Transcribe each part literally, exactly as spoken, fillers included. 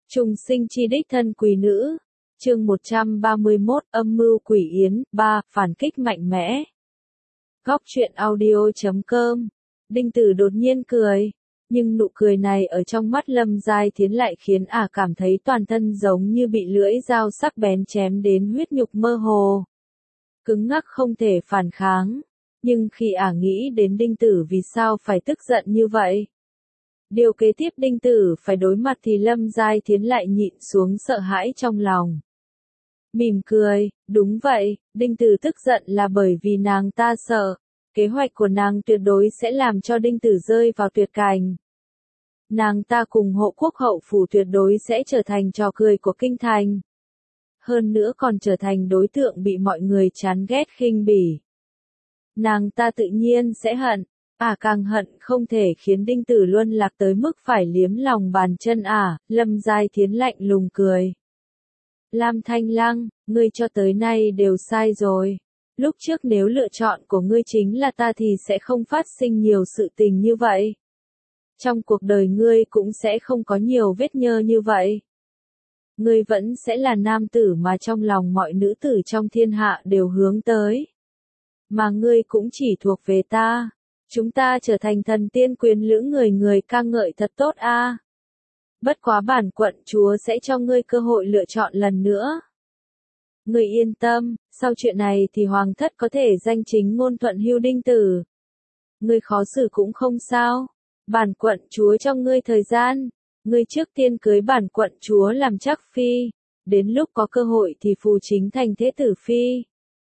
Trùng sinh chi đích thân quý nữ. Chương một trăm ba mươi mốt, âm mưu quỷ yến. ba. Phản kích mạnh mẽ. Góc truyện audio chấm com. Đinh Tử đột nhiên cười, nhưng nụ cười này ở trong mắt Lâm Giai Thiến lại khiến ả cảm thấy toàn thân giống như bị lưỡi dao sắc bén chém đến huyết nhục mơ hồ, cứng ngắc không thể phản kháng. Nhưng khi ả nghĩ đến Đinh Tử vì sao phải tức giận như vậy, điều kế tiếp Đinh Tử phải đối mặt thì Lâm Giai Thiến lại nhịn xuống sợ hãi trong lòng. Mỉm cười, đúng vậy, Đinh Tử tức giận là bởi vì nàng ta sợ, kế hoạch của nàng tuyệt đối sẽ làm cho Đinh Tử rơi vào tuyệt cảnh. Nàng ta cùng Hộ Quốc hậu phủ tuyệt đối sẽ trở thành trò cười của kinh thành. Hơn nữa còn trở thành đối tượng bị mọi người chán ghét khinh bỉ. Nàng ta tự nhiên sẽ hận, ả càng hận không thể khiến Đinh Tử luân lạc tới mức phải liếm lòng bàn chân ả. Lâm Giai Thiến lạnh lùng cười. Lam Thanh Lăng, ngươi cho tới nay đều sai rồi. Lúc trước nếu lựa chọn của ngươi chính là ta thì sẽ không phát sinh nhiều sự tình như vậy. Trong cuộc đời ngươi cũng sẽ không có nhiều vết nhơ như vậy. Ngươi vẫn sẽ là nam tử mà trong lòng mọi nữ tử trong thiên hạ đều hướng tới. Mà ngươi cũng chỉ thuộc về ta. Chúng ta trở thành thần tiên quyến lữ người người ca ngợi thật tốt a. À. Bất quá bản quận chúa sẽ cho ngươi cơ hội lựa chọn lần nữa. Ngươi yên tâm, sau chuyện này thì hoàng thất có thể danh chính ngôn thuận hưu Đinh Tử. Ngươi khó xử cũng không sao. Bản quận chúa cho ngươi thời gian. Ngươi trước tiên cưới bản quận chúa làm chắc phi. Đến lúc có cơ hội thì phù chính thành thế tử phi.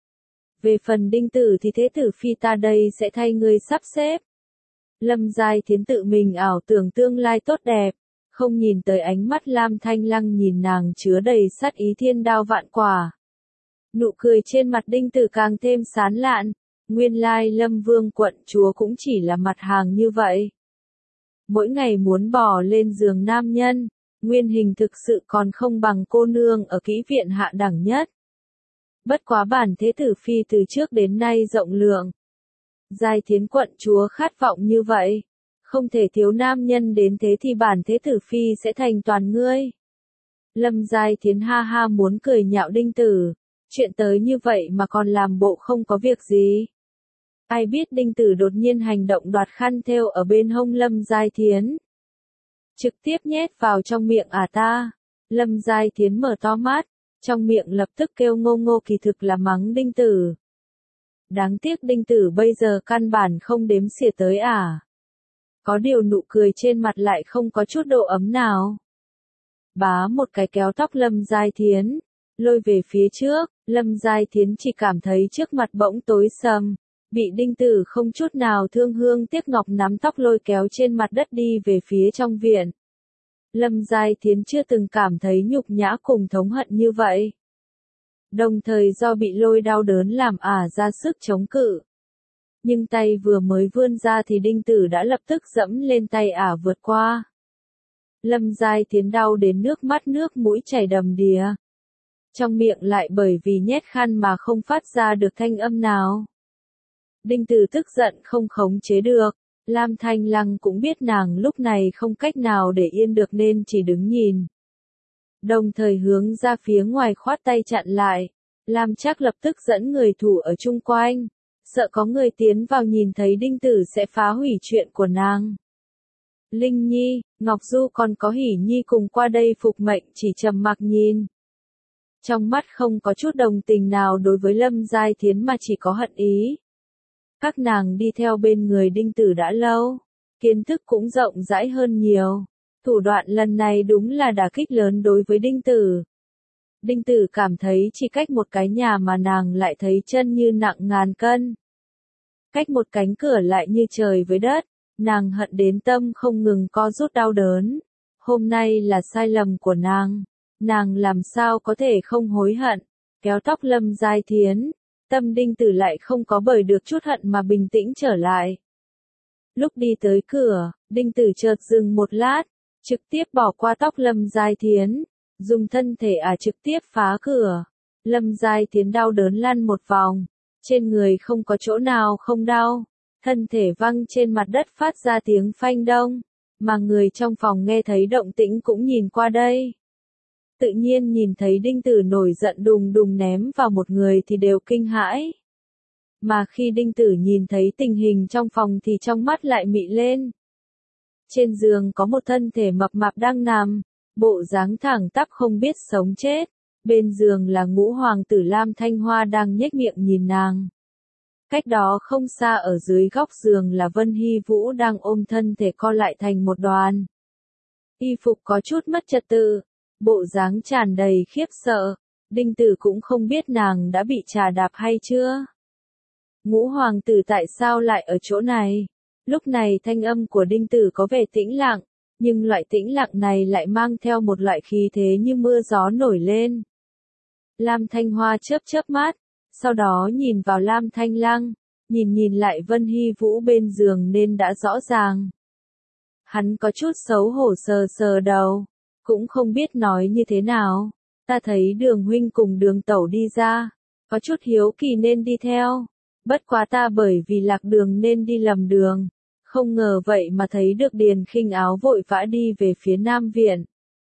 Về phần Đinh Tử thì thế tử phi ta đây sẽ thay ngươi sắp xếp. Lâm Giai Thiến tự mình ảo tưởng tương lai tốt đẹp. Không nhìn tới ánh mắt Lam Thanh Lăng nhìn nàng chứa đầy sát ý thiên đao vạn quả. Nụ cười trên mặt Đinh Tử càng thêm sán lạn. Nguyên lai Lâm Vương quận chúa cũng chỉ là mặt hàng như vậy. Mỗi ngày muốn bò lên giường nam nhân, nguyên hình thực sự còn không bằng cô nương ở kỹ viện hạ đẳng nhất. Bất quá bản thế tử phi từ trước đến nay rộng lượng. Giai Thiến quận chúa khát vọng như vậy. Không thể thiếu nam nhân đến thế thì bản thế tử phi sẽ thành toàn ngươi. Lâm Giai Thiến ha ha muốn cười nhạo Đinh Tử. Chuyện tới như vậy mà còn làm bộ không có việc gì. Ai biết Đinh Tử đột nhiên hành động đoạt khăn thêu ở bên hông Lâm Giai Thiến. Trực tiếp nhét vào trong miệng ả ta. Lâm Giai Thiến mở to mắt. Trong miệng lập tức kêu ngô ngô kỳ thực là mắng Đinh Tử. Đáng tiếc Đinh Tử bây giờ căn bản không đếm xỉa tới ả. Có điều nụ cười trên mặt lại không có chút độ ấm nào. Bá một cái kéo tóc Lâm Giai Thiến. Lôi về phía trước, Lâm Giai Thiến chỉ cảm thấy trước mặt bỗng tối sầm. Bị Đinh Tử không chút nào thương hương tiếc ngọc nắm tóc lôi kéo trên mặt đất đi về phía trong viện. Lâm Giai Thiến chưa từng cảm thấy nhục nhã cùng thống hận như vậy. Đồng thời do bị lôi đau đớn làm ả ra sức chống cự. Nhưng tay vừa mới vươn ra thì Đinh Tử đã lập tức dẫm lên tay ả vượt qua. Lâm Giai Thiến đau đến nước mắt nước mũi chảy đầm đìa. Trong miệng lại bởi vì nhét khăn mà không phát ra được thanh âm nào. Đinh Tử tức giận không khống chế được. Lam Thanh Lăng cũng biết nàng lúc này không cách nào để yên được nên chỉ đứng nhìn. Đồng thời hướng ra phía ngoài khoát tay chặn lại. Lam Trác lập tức dẫn người thủ ở chung quanh. Sợ có người tiến vào nhìn thấy Đinh Tử sẽ phá hủy chuyện của nàng. Linh Nhi, Ngọc Du còn có Hỷ Nhi cùng qua đây phục mệnh chỉ trầm mặc nhìn. Trong mắt không có chút đồng tình nào đối với Lâm Giai Thiến mà chỉ có hận ý. Các nàng đi theo bên người Đinh Tử đã lâu, kiến thức cũng rộng rãi hơn nhiều. Thủ đoạn lần này đúng là đả kích lớn đối với Đinh Tử. Đinh Tử cảm thấy chỉ cách một cái nhà mà nàng lại thấy chân như nặng ngàn cân. Cách một cánh cửa lại như trời với đất, nàng hận đến tâm không ngừng co rút đau đớn. Hôm nay là sai lầm của nàng, nàng làm sao có thể không hối hận. Kéo tóc Lâm Giai Thiến. Tâm Đinh Tử lại không có bởi được chút hận mà bình tĩnh trở lại. Lúc đi tới cửa, Đinh Tử chợt dừng một lát, trực tiếp bỏ qua tóc Lâm Giai Thiến, dùng thân thể ả à trực tiếp phá cửa. Lâm Giai Thiến đau đớn lăn một vòng, trên người không có chỗ nào không đau, thân thể văng trên mặt đất phát ra tiếng phanh đông, mà người trong phòng nghe thấy động tĩnh cũng nhìn qua đây. tự nhiên nhìn thấy Đinh Tử nổi giận đùng đùng ném vào một người thì đều kinh hãi. Mà khi Đinh Tử nhìn thấy tình hình trong phòng thì trong mắt lại mị lên. Trên giường có một thân thể mập mạp đang nằm, bộ dáng thẳng tắp không biết sống chết. Bên giường là Ngũ Hoàng tử Lam Thanh Hoa đang nhếch miệng nhìn nàng. Cách đó không xa ở dưới góc giường là Vân Hy Vũ đang ôm thân thể co lại thành một đoàn. Y phục có chút mất trật tự, bộ dáng tràn đầy khiếp sợ, Đinh Tử cũng không biết nàng đã bị trà đạp hay chưa. Ngũ Hoàng tử tại sao lại ở chỗ này? Lúc này thanh âm của Đinh Tử có vẻ tĩnh lặng, nhưng loại tĩnh lặng này lại mang theo một loại khí thế như mưa gió nổi lên. Lam Thanh Hoa chớp chớp mắt, sau đó nhìn vào Lam Thanh Lăng, nhìn nhìn lại Vân Hy Vũ bên giường nên đã rõ ràng. Hắn có chút xấu hổ sờ sờ đầu, cũng không biết nói như thế nào. Ta thấy Đường huynh cùng Đường tẩu đi ra, có chút hiếu kỳ nên đi theo. Bất quá ta bởi vì lạc đường nên đi lầm đường, không ngờ vậy mà thấy được Điền Khinh Áo vội vã đi về phía Nam viện.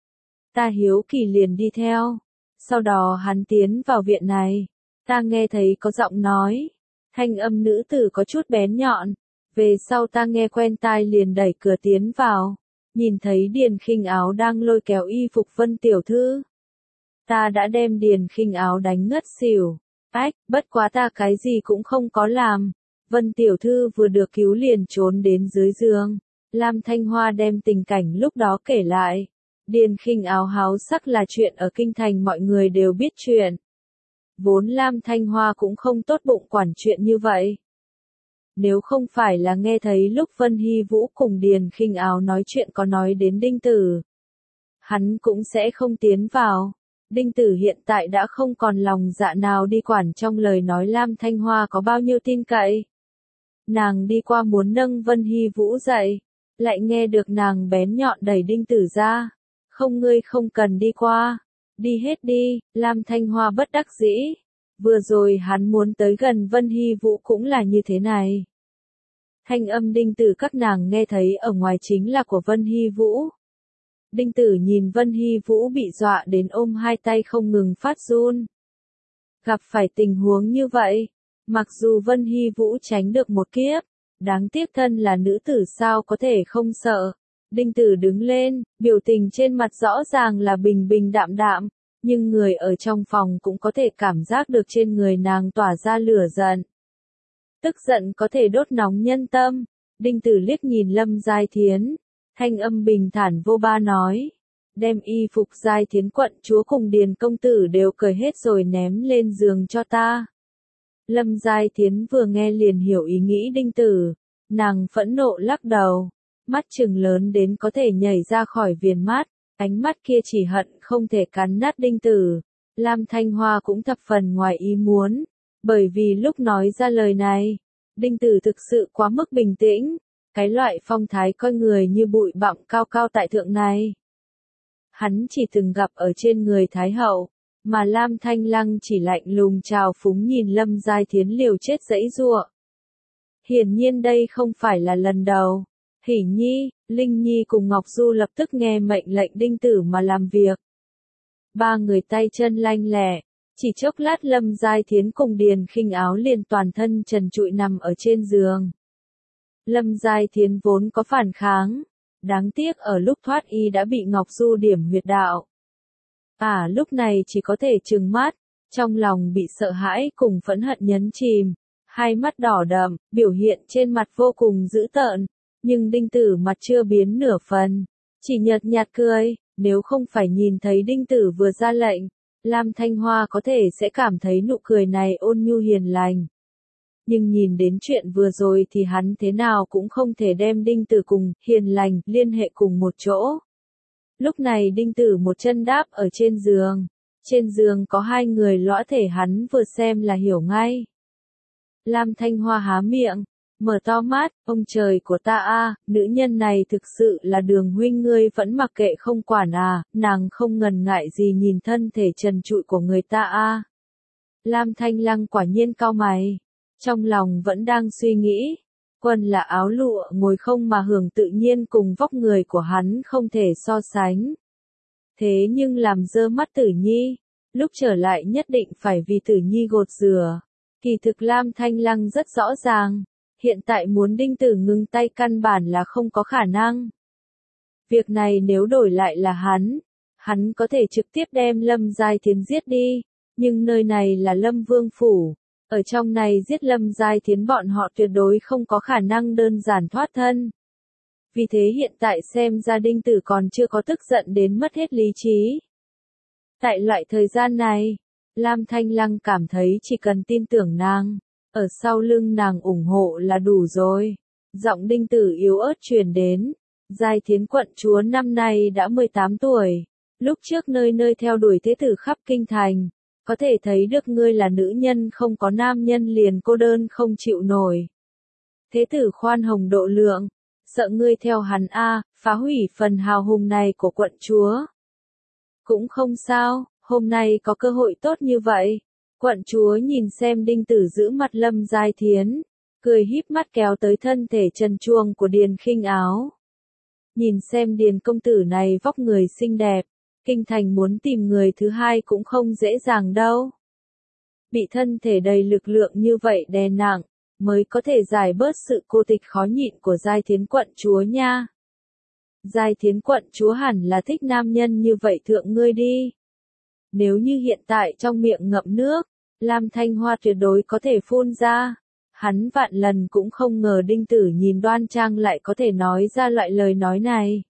Ta hiếu kỳ liền đi theo. Sau đó hắn tiến vào viện này, ta nghe thấy có giọng nói, thanh âm nữ tử có chút bén nhọn, về sau ta nghe quen tai liền đẩy cửa tiến vào, nhìn thấy Điền Khinh Áo đang lôi kéo y phục Vân tiểu thư. Ta đã đem Điền Khinh Áo đánh ngất xỉu, ách, bất quá ta cái gì cũng không có làm, Vân tiểu thư vừa được cứu liền trốn đến dưới giường. Lam Thanh Hoa đem tình cảnh lúc đó kể lại. Điền Khinh Áo háo sắc là chuyện ở kinh thành mọi người đều biết chuyện. Vốn Lam Thanh Hoa cũng không tốt bụng quản chuyện như vậy. Nếu không phải là nghe thấy lúc Vân Hy Vũ cùng Điền Khinh Áo nói chuyện có nói đến Đinh Tử, hắn cũng sẽ không tiến vào. Đinh Tử hiện tại đã không còn lòng dạ nào đi quản trong lời nói Lam Thanh Hoa có bao nhiêu tin cậy. Nàng đi qua muốn nâng Vân Hy Vũ dậy, lại nghe được nàng bén nhọn đẩy Đinh Tử ra. Không, ngươi không cần đi qua, đi hết đi. Lam Thanh Hoa bất đắc dĩ. Vừa rồi hắn muốn tới gần Vân Hy Vũ cũng là như thế này. Thanh âm Đinh Tử các nàng nghe thấy ở ngoài chính là của Vân Hy Vũ. Đinh Tử nhìn Vân Hy Vũ bị dọa đến ôm hai tay không ngừng phát run. Gặp phải tình huống như vậy, mặc dù Vân Hy Vũ tránh được một kiếp, đáng tiếc thân là nữ tử sao có thể không sợ. Đinh Tử đứng lên, biểu tình trên mặt rõ ràng là bình bình đạm đạm, nhưng người ở trong phòng cũng có thể cảm giác được trên người nàng tỏa ra lửa giận. Tức giận có thể đốt nóng nhân tâm. Đinh Tử liếc nhìn Lâm Giai Thiến, thanh âm bình thản vô ba nói, đem y phục Giai Thiến quận chúa cùng Điền công tử đều cởi hết rồi ném lên giường cho ta. Lâm Giai Thiến vừa nghe liền hiểu ý nghĩ Đinh Tử, nàng phẫn nộ lắc đầu. Mắt trừng lớn đến có thể nhảy ra khỏi viền mắt, ánh mắt kia chỉ hận không thể cắn nát Đinh Tử. Lam Thanh Hoa cũng thập phần ngoài ý muốn, bởi vì lúc nói ra lời này, Đinh Tử thực sự quá mức bình tĩnh, cái loại phong thái coi người như bụi bặm cao cao tại thượng này. Hắn chỉ từng gặp ở trên người Thái Hậu, mà Lam Thanh Lăng chỉ lạnh lùng trào phúng nhìn Lâm Giai Thiến liều chết giãy giụa. Hiển nhiên đây không phải là lần đầu. Hỷ Nhi, Linh Nhi cùng Ngọc Du lập tức nghe mệnh lệnh Đinh Tử mà làm việc. Ba người tay chân lanh lẹ, chỉ chốc lát Lâm Giai Thiến cùng Điền Khinh Áo liền toàn thân trần trụi nằm ở trên giường. Lâm Giai Thiến vốn có phản kháng, đáng tiếc ở lúc thoát y đã bị Ngọc Du điểm huyệt đạo. À lúc này chỉ có thể trừng mắt, trong lòng bị sợ hãi cùng phẫn hận nhấn chìm, hai mắt đỏ đậm, biểu hiện trên mặt vô cùng dữ tợn. Nhưng Đinh Tử mặt chưa biến nửa phần, chỉ nhợt nhạt cười, nếu không phải nhìn thấy Đinh Tử vừa ra lệnh, Lam Thanh Hoa có thể sẽ cảm thấy nụ cười này ôn nhu hiền lành. Nhưng nhìn đến chuyện vừa rồi thì hắn thế nào cũng không thể đem Đinh Tử cùng hiền lành liên hệ cùng một chỗ. Lúc này Đinh Tử một chân đáp ở trên giường, trên giường có hai người lõa thể hắn vừa xem là hiểu ngay. Lam Thanh Hoa há miệng, mở to mắt, ông trời của ta a, nữ nhân này thực sự là Đường huynh ngươi vẫn mặc kệ không quản à, nàng không ngần ngại gì nhìn thân thể trần trụi của người ta a. Lam Thanh Lăng quả nhiên cau mày, trong lòng vẫn đang suy nghĩ, quân là áo lụa ngồi không mà hưởng tự nhiên cùng vóc người của hắn không thể so sánh. Thế nhưng làm dơ mắt Tử Nhi, lúc trở lại nhất định phải vì Tử Nhi gột rửa. Kỳ thực Lam Thanh Lăng rất rõ ràng, hiện tại muốn Đinh Tử ngừng tay căn bản là không có khả năng. Việc này nếu đổi lại là hắn, hắn có thể trực tiếp đem Lâm Giai Thiến giết đi, nhưng nơi này là Lâm Vương Phủ, ở trong này giết Lâm Giai Thiến bọn họ tuyệt đối không có khả năng đơn giản thoát thân. Vì thế hiện tại xem ra Đinh Tử còn chưa có tức giận đến mất hết lý trí. Tại loại thời gian này, Lam Thanh Lăng cảm thấy chỉ cần tin tưởng nàng, ở sau lưng nàng ủng hộ là đủ rồi. Giọng Đinh Tử yếu ớt truyền đến, Giai Thiến quận chúa năm nay đã mười tám tuổi, lúc trước nơi nơi theo đuổi thế tử khắp kinh thành, có thể thấy được ngươi là nữ nhân không có nam nhân liền cô đơn không chịu nổi. Thế tử khoan hồng độ lượng, sợ ngươi theo hắn a, phá hủy phần hào hùng này của quận chúa. Cũng không sao, hôm nay có cơ hội tốt như vậy. Quận chúa nhìn xem Đinh Tử giữ mặt Lâm Giai Thiến, cười híp mắt kéo tới thân thể trần truồng của Điền Khinh Áo. Nhìn xem Điền công tử này vóc người xinh đẹp, kinh thành muốn tìm người thứ hai cũng không dễ dàng đâu. Bị thân thể đầy lực lượng như vậy đè nặng, mới có thể giải bớt sự cô tịch khó nhịn của Giai Thiến quận chúa nha. Giai Thiến quận chúa hẳn là thích nam nhân như vậy thượng ngươi đi. Nếu như hiện tại trong miệng ngậm nước, Lam Thanh Hoa tuyệt đối có thể phun ra. Hắn vạn lần cũng không ngờ Đinh Tử nhìn đoan trang lại có thể nói ra loại lời nói này.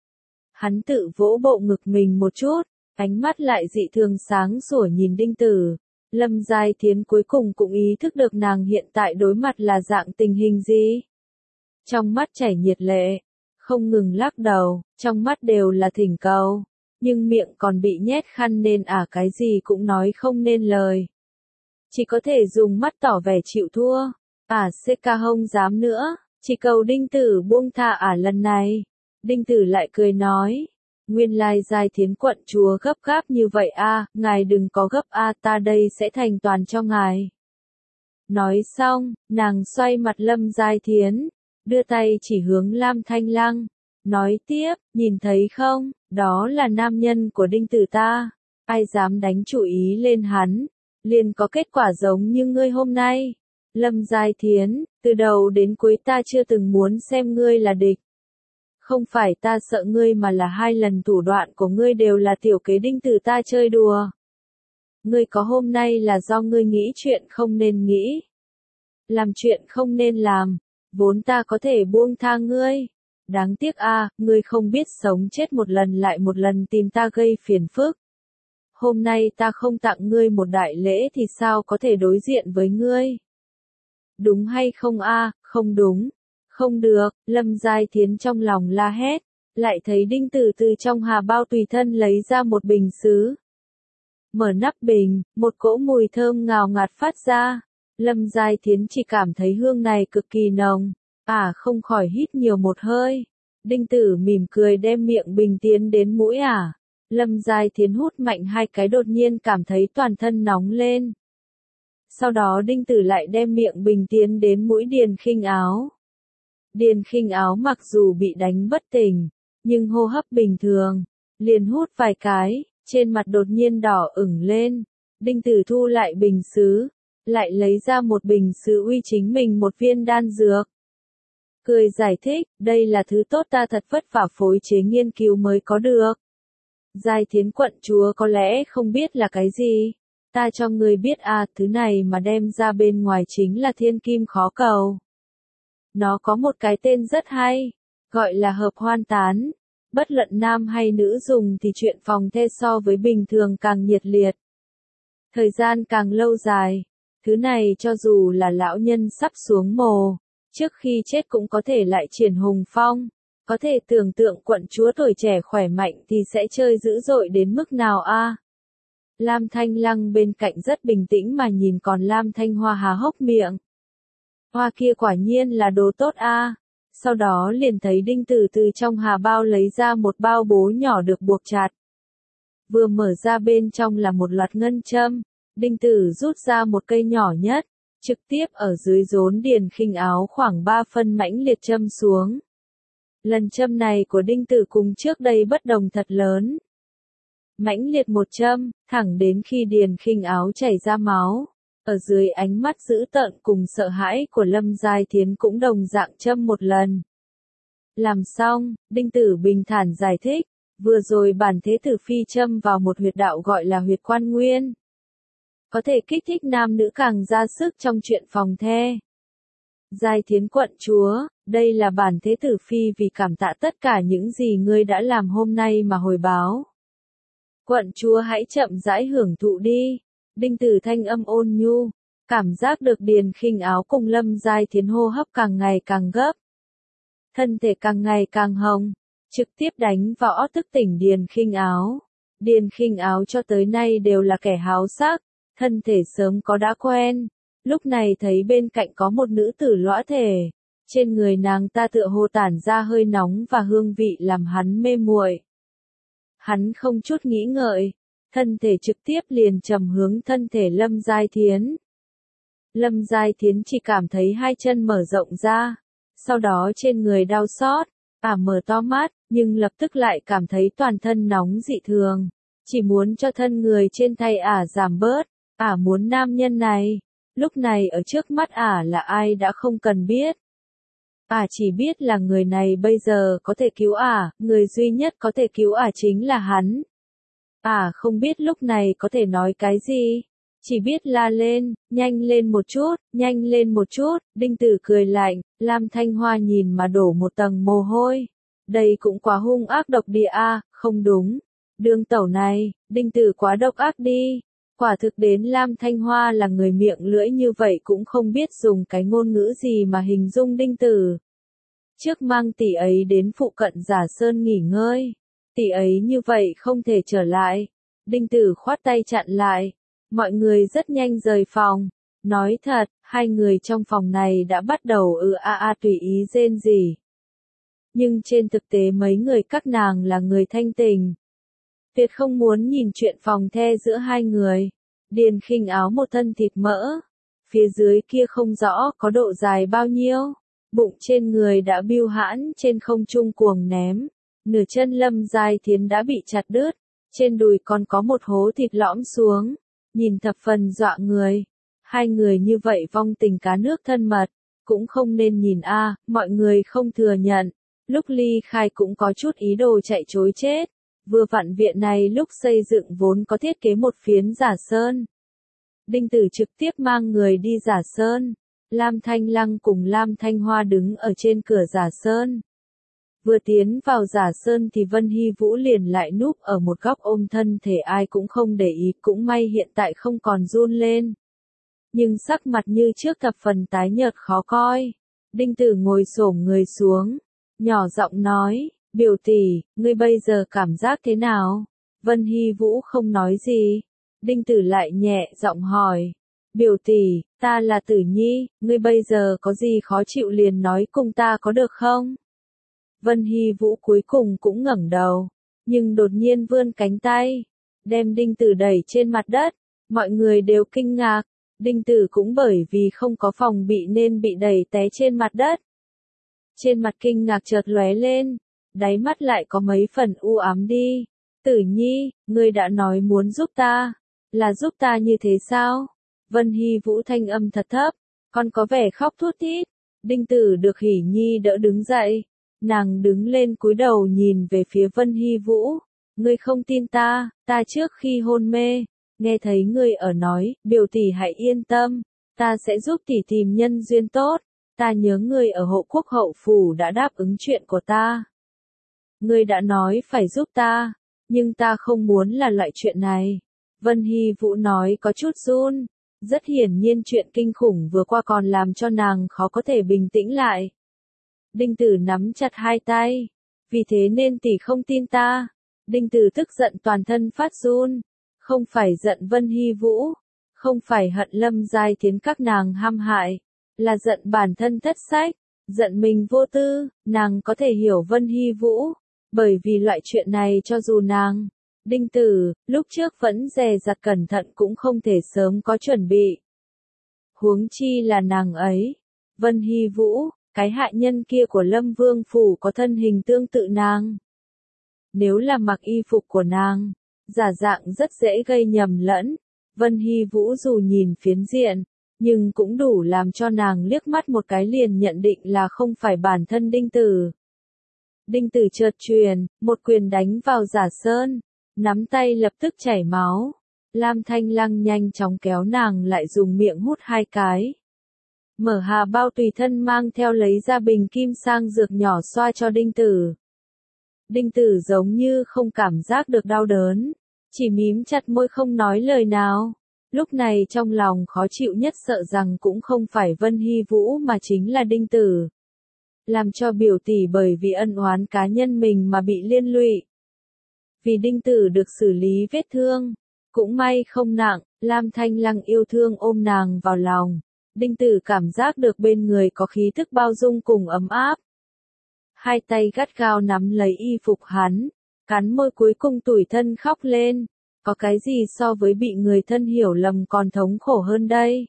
Hắn tự vỗ bộ ngực mình một chút, ánh mắt lại dị thường sáng sủa nhìn Đinh Tử. Lâm Giai Thiến cuối cùng cũng ý thức được nàng hiện tại đối mặt là dạng tình hình gì. Trong mắt chảy nhiệt lệ, không ngừng lắc đầu, trong mắt đều là thỉnh cầu, nhưng miệng còn bị nhét khăn nên à cái gì cũng nói không nên lời. Chỉ có thể dùng mắt tỏ vẻ chịu thua, à xê ca không dám nữa, chỉ cầu Đinh Tử buông tha à lần này. Đinh Tử lại cười nói, nguyên lai Giai Thiến quận chúa gấp gáp như vậy a, ngài đừng có gấp a, ta đây sẽ thành toàn cho ngài. Nói xong, nàng xoay mặt Lâm Giai Thiến, đưa tay chỉ hướng Lam Thanh Lăng, nói tiếp, nhìn thấy không, đó là nam nhân của Đinh Tử ta, ai dám đánh chủ ý lên hắn, liền có kết quả giống như ngươi hôm nay. Lâm Giai Thiến, từ đầu đến cuối ta chưa từng muốn xem ngươi là địch. Không phải ta sợ ngươi mà là hai lần thủ đoạn của ngươi đều là tiểu kế Đinh Tử ta chơi đùa. Ngươi có hôm nay là do ngươi nghĩ chuyện không nên nghĩ. Làm chuyện không nên làm, vốn ta có thể buông tha ngươi. Đáng tiếc a, ngươi không biết sống chết một lần lại một lần tìm ta gây phiền phức. Hôm nay ta không tặng ngươi một đại lễ thì sao có thể đối diện với ngươi? Đúng hay không a? Không đúng. Không được, Lâm Giai Thiến trong lòng la hét, lại thấy Đinh Tử từ trong hà bao tùy thân lấy ra một bình sứ. Mở nắp bình, một cỗ mùi thơm ngào ngạt phát ra. Lâm Giai Thiến chỉ cảm thấy hương này cực kỳ nồng, à không khỏi hít nhiều một hơi. Đinh Tử mỉm cười đem miệng bình tiến đến mũi à. Lâm Giai Thiến hút mạnh hai cái đột nhiên cảm thấy toàn thân nóng lên. Sau đó Đinh Tử lại đem miệng bình tiến đến mũi Điền Khinh Áo. Điền Khinh Áo mặc dù bị đánh bất tỉnh, nhưng hô hấp bình thường, liền hút vài cái, trên mặt đột nhiên đỏ ửng lên. Đinh Tử thu lại bình sứ, lại lấy ra một bình sứ uy chính mình một viên đan dược. Cười giải thích, đây là thứ tốt ta thật vất vả phối chế nghiên cứu mới có được. Giai Thiến quận chúa có lẽ không biết là cái gì. Ta cho người biết à, thứ này mà đem ra bên ngoài chính là thiên kim khó cầu. Nó có một cái tên rất hay, gọi là hợp hoan tán. Bất luận nam hay nữ dùng thì chuyện phòng the so với bình thường càng nhiệt liệt. Thời gian càng lâu dài, thứ này cho dù là lão nhân sắp xuống mồ, trước khi chết cũng có thể lại triển hùng phong. Có thể tưởng tượng quận chúa tuổi trẻ khỏe mạnh thì sẽ chơi dữ dội đến mức nào a? Lam Thanh Lăng bên cạnh rất bình tĩnh mà nhìn còn Lam Thanh Hoa há hốc miệng. Hoa kia quả nhiên là đồ tốt a. Sau đó liền thấy Đinh Tử từ trong hà bao lấy ra một bao bố nhỏ được buộc chặt. Vừa mở ra bên trong là một loạt ngân châm. Đinh Tử rút ra một cây nhỏ nhất, trực tiếp ở dưới rốn Điền Khinh Áo khoảng ba phân mãnh liệt châm xuống. Lần châm này của Đinh Tử cùng trước đây bất đồng thật lớn. mãnh liệt một châm, thẳng đến khi Điền Khinh Áo chảy ra máu. Ở dưới ánh mắt dữ tợn cùng sợ hãi của Lâm Giai Thiến cũng đồng dạng châm một lần. Làm xong, Đinh Tử bình thản giải thích, vừa rồi bản thế tử phi châm vào một huyệt đạo gọi là huyệt quan nguyên. Có thể kích thích nam nữ càng ra sức trong chuyện phòng the. Giai Thiến quận chúa, đây là bản thế tử phi vì cảm tạ tất cả những gì ngươi đã làm hôm nay mà hồi báo. Quận chúa hãy chậm rãi hưởng thụ đi. Đinh Tử thanh âm ôn nhu, cảm giác được Điền Khinh Áo cùng Lâm Giai Thiến hô hấp càng ngày càng gấp. Thân thể càng ngày càng hồng, trực tiếp đánh vào ót thức tỉnh Điền Khinh Áo. Điền Khinh Áo cho tới nay đều là kẻ háo sắc, thân thể sớm có đã quen. Lúc này thấy bên cạnh có một nữ tử lõa thể, trên người nàng ta tựa hồ tản ra hơi nóng và hương vị làm hắn mê muội. Hắn không chút nghĩ ngợi, thân thể trực tiếp liền trầm hướng thân thể Lâm Giai Thiến. Lâm Giai Thiến chỉ cảm thấy hai chân mở rộng ra, sau đó trên người đau xót, ả mở to mắt, nhưng lập tức lại cảm thấy toàn thân nóng dị thường, chỉ muốn cho thân người trên tay ả giảm bớt, ả muốn nam nhân này, lúc này ở trước mắt ả là ai đã không cần biết. Ả chỉ biết là người này bây giờ có thể cứu ả, người duy nhất có thể cứu ả chính là hắn. Ả không biết lúc này có thể nói cái gì, chỉ biết la lên, nhanh lên một chút, nhanh lên một chút. Đinh Tử cười lạnh, Lam Thanh Hoa nhìn mà đổ một tầng mồ hôi. Đây cũng quá hung ác độc địa a, không đúng. Đường tẩu này, Đinh Tử quá độc ác đi. Quả thực đến Lam Thanh Hoa là người miệng lưỡi như vậy cũng không biết dùng cái ngôn ngữ gì mà hình dung Đinh Tử. Trước mang tỷ ấy đến phụ cận Giả Sơn nghỉ ngơi. Tỷ ấy như vậy không thể trở lại. Đinh Tử khoát tay chặn lại. Mọi người rất nhanh rời phòng. Nói thật, hai người trong phòng này đã bắt đầu ư a a tùy ý rên rỉ. Nhưng trên thực tế mấy người các nàng là người thanh tình. Tuyệt không muốn nhìn chuyện phòng the giữa hai người. Điền Khinh Áo một thân thịt mỡ. Phía dưới kia không rõ có độ dài bao nhiêu. Bụng trên người đã biêu hãn trên không trung cuồng ném. Nửa chân Lâm Giai Thiến đã bị chặt đứt. Trên đùi còn có một hố thịt lõm xuống. Nhìn thập phần dọa người. Hai người như vậy vong tình cá nước thân mật. Cũng không nên nhìn a, mọi người không thừa nhận. Lúc ly khai cũng có chút ý đồ chạy chối chết. Vừa vặn viện này lúc xây dựng vốn có thiết kế một phiến Giả Sơn. Đinh Tử trực tiếp mang người đi Giả Sơn. Lam Thanh Lăng cùng Lam Thanh Hoa đứng ở trên cửa Giả Sơn. Vừa tiến vào Giả Sơn thì Vân Hy Vũ liền lại núp ở một góc ôm thân thể ai cũng không để ý, cũng may hiện tại không còn run lên. Nhưng sắc mặt như trước thập phần tái nhợt khó coi. Đinh Tử ngồi xổm người xuống, nhỏ giọng nói, biểu tỷ, ngươi bây giờ cảm giác thế nào? Vân Hy Vũ không nói gì. Đinh Tử lại nhẹ giọng hỏi, biểu tỷ, ta là Tử Nhi, ngươi bây giờ có gì khó chịu liền nói cùng ta có được không? Vân Hy Vũ cuối cùng cũng ngẩng đầu, nhưng đột nhiên vươn cánh tay, đem Đinh Tử đẩy trên mặt đất. Mọi người đều kinh ngạc, Đinh Tử cũng bởi vì không có phòng bị nên bị đẩy té trên mặt đất. Trên mặt kinh ngạc chợt lóe lên, đáy mắt lại có mấy phần u ám đi. Tử Nhi, ngươi đã nói muốn giúp ta, là giúp ta như thế sao? Vân Hy Vũ thanh âm thật thấp, còn có vẻ khóc thút thít. Đinh Tử được Hỉ Nhi đỡ đứng dậy, nàng đứng lên cúi đầu nhìn về phía Vân Hy Vũ. Ngươi không tin ta, ta trước khi hôn mê, nghe thấy ngươi ở nói, biểu tỷ hãy yên tâm, ta sẽ giúp tỷ tìm nhân duyên tốt. Ta nhớ ngươi ở Hộ Quốc Hậu Phủ đã đáp ứng chuyện của ta. Ngươi đã nói phải giúp ta, nhưng ta không muốn là loại chuyện này. Vân Hy Vũ nói có chút run, rất hiển nhiên chuyện kinh khủng vừa qua còn làm cho nàng khó có thể bình tĩnh lại. Đinh Tử nắm chặt hai tay, vì thế nên tỷ không tin ta. Đinh Tử tức giận toàn thân phát run, không phải giận Vân Hy Vũ, không phải hận Lâm Giai Thiến các nàng hãm hại, là giận bản thân thất sách, giận mình vô tư. Nàng có thể hiểu Vân Hy Vũ, bởi vì loại chuyện này cho dù nàng, Đinh Tử, lúc trước vẫn dè dặt cẩn thận cũng không thể sớm có chuẩn bị. Huống chi là nàng ấy, Vân Hy Vũ, cái hạ nhân kia của Lâm Vương Phủ có thân hình tương tự nàng. Nếu là mặc y phục của nàng, giả dạng rất dễ gây nhầm lẫn. Vân Hy Vũ dù nhìn phiến diện, nhưng cũng đủ làm cho nàng liếc mắt một cái liền nhận định là không phải bản thân Đinh Tử. Đinh Tử chợt truyền, một quyền đánh vào Giả Sơn, nắm tay lập tức chảy máu. Lam Thanh Lăng nhanh chóng kéo nàng lại dùng miệng hút hai cái. Mở hà bao tùy thân mang theo lấy ra bình kim sang dược nhỏ xoa cho Đinh Tử. Đinh Tử giống như không cảm giác được đau đớn, chỉ mím chặt môi không nói lời nào. Lúc này trong lòng khó chịu nhất sợ rằng cũng không phải Vân Hy Vũ mà chính là Đinh Tử. Làm cho biểu tỷ bởi vì ân oán cá nhân mình mà bị liên lụy. Vì Đinh Tử được xử lý vết thương, cũng may không nặng, Lam Thanh Lăng yêu thương ôm nàng vào lòng. Đinh Tử cảm giác được bên người có khí thức bao dung cùng ấm áp. Hai tay gắt gao nắm lấy y phục hắn, cắn môi cuối cùng tủi thân khóc lên. Có cái gì so với bị người thân hiểu lầm còn thống khổ hơn đây?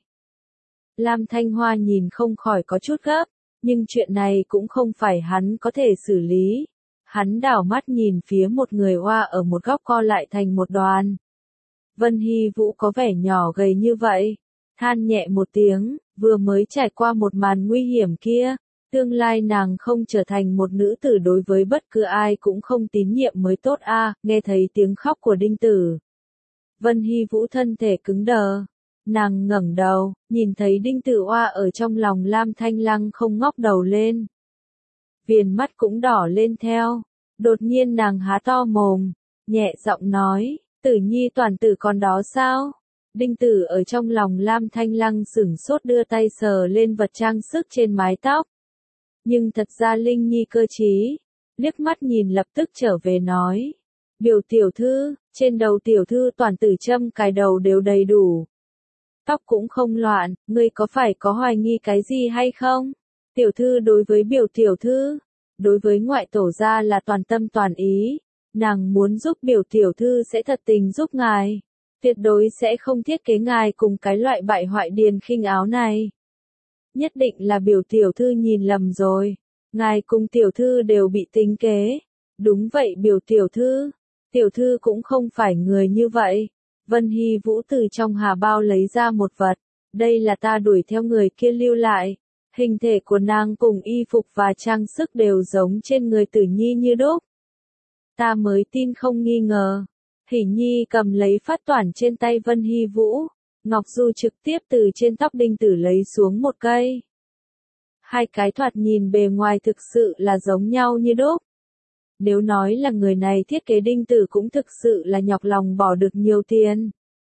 Lam Thanh Hoa nhìn không khỏi có chút gấp, nhưng chuyện này cũng không phải hắn có thể xử lý. Hắn đảo mắt nhìn phía một người oa ở một góc co lại thành một đoàn. Vân Hy Vũ có vẻ nhỏ gầy như vậy, than nhẹ một tiếng, vừa mới trải qua một màn nguy hiểm kia, tương lai nàng không trở thành một nữ tử đối với bất cứ ai cũng không tín nhiệm mới tốt a. À, nghe thấy tiếng khóc của Đinh Tử. Vân Hy Vũ thân thể cứng đờ, nàng ngẩng đầu, nhìn thấy Đinh Tử oa ở trong lòng Lam Thanh Lăng không ngóc đầu lên. Viền mắt cũng đỏ lên theo, đột nhiên nàng há to mồm, nhẹ giọng nói, Tử Nhi toàn tử còn đó sao? Đinh Tử ở trong lòng Lam Thanh Lăng sửng sốt đưa tay sờ lên vật trang sức trên mái tóc. Nhưng thật ra Linh Nhi cơ trí, liếc mắt nhìn lập tức trở về nói. Biểu tiểu thư, trên đầu tiểu thư toàn tử châm cài đầu đều đầy đủ. Tóc cũng không loạn, ngươi có phải có hoài nghi cái gì hay không? Tiểu thư đối với biểu tiểu thư, đối với ngoại tổ gia là toàn tâm toàn ý. Nàng muốn giúp biểu tiểu thư sẽ thật tình giúp ngài. Tuyệt đối sẽ không thiết kế ngài cùng cái loại bại hoại điền khinh áo này. Nhất định là biểu tiểu thư nhìn lầm rồi. Ngài cùng tiểu thư đều bị tính kế. Đúng vậy biểu tiểu thư. Tiểu thư cũng không phải người như vậy. Vân Hy Vũ từ trong hà bao lấy ra một vật. Đây là ta đuổi theo người kia lưu lại. Hình thể của nàng cùng y phục và trang sức đều giống trên người Tử Nhi như đúc. Ta mới tin không nghi ngờ. Hỷ Nhi cầm lấy phát toản trên tay Vân Hy Vũ. Ngọc Du trực tiếp từ trên tóc Đinh Tử lấy xuống một cây. Hai cái thoạt nhìn bề ngoài thực sự là giống nhau như đúc. Nếu nói là người này thiết kế Đinh Tử cũng thực sự là nhọc lòng bỏ được nhiều tiền.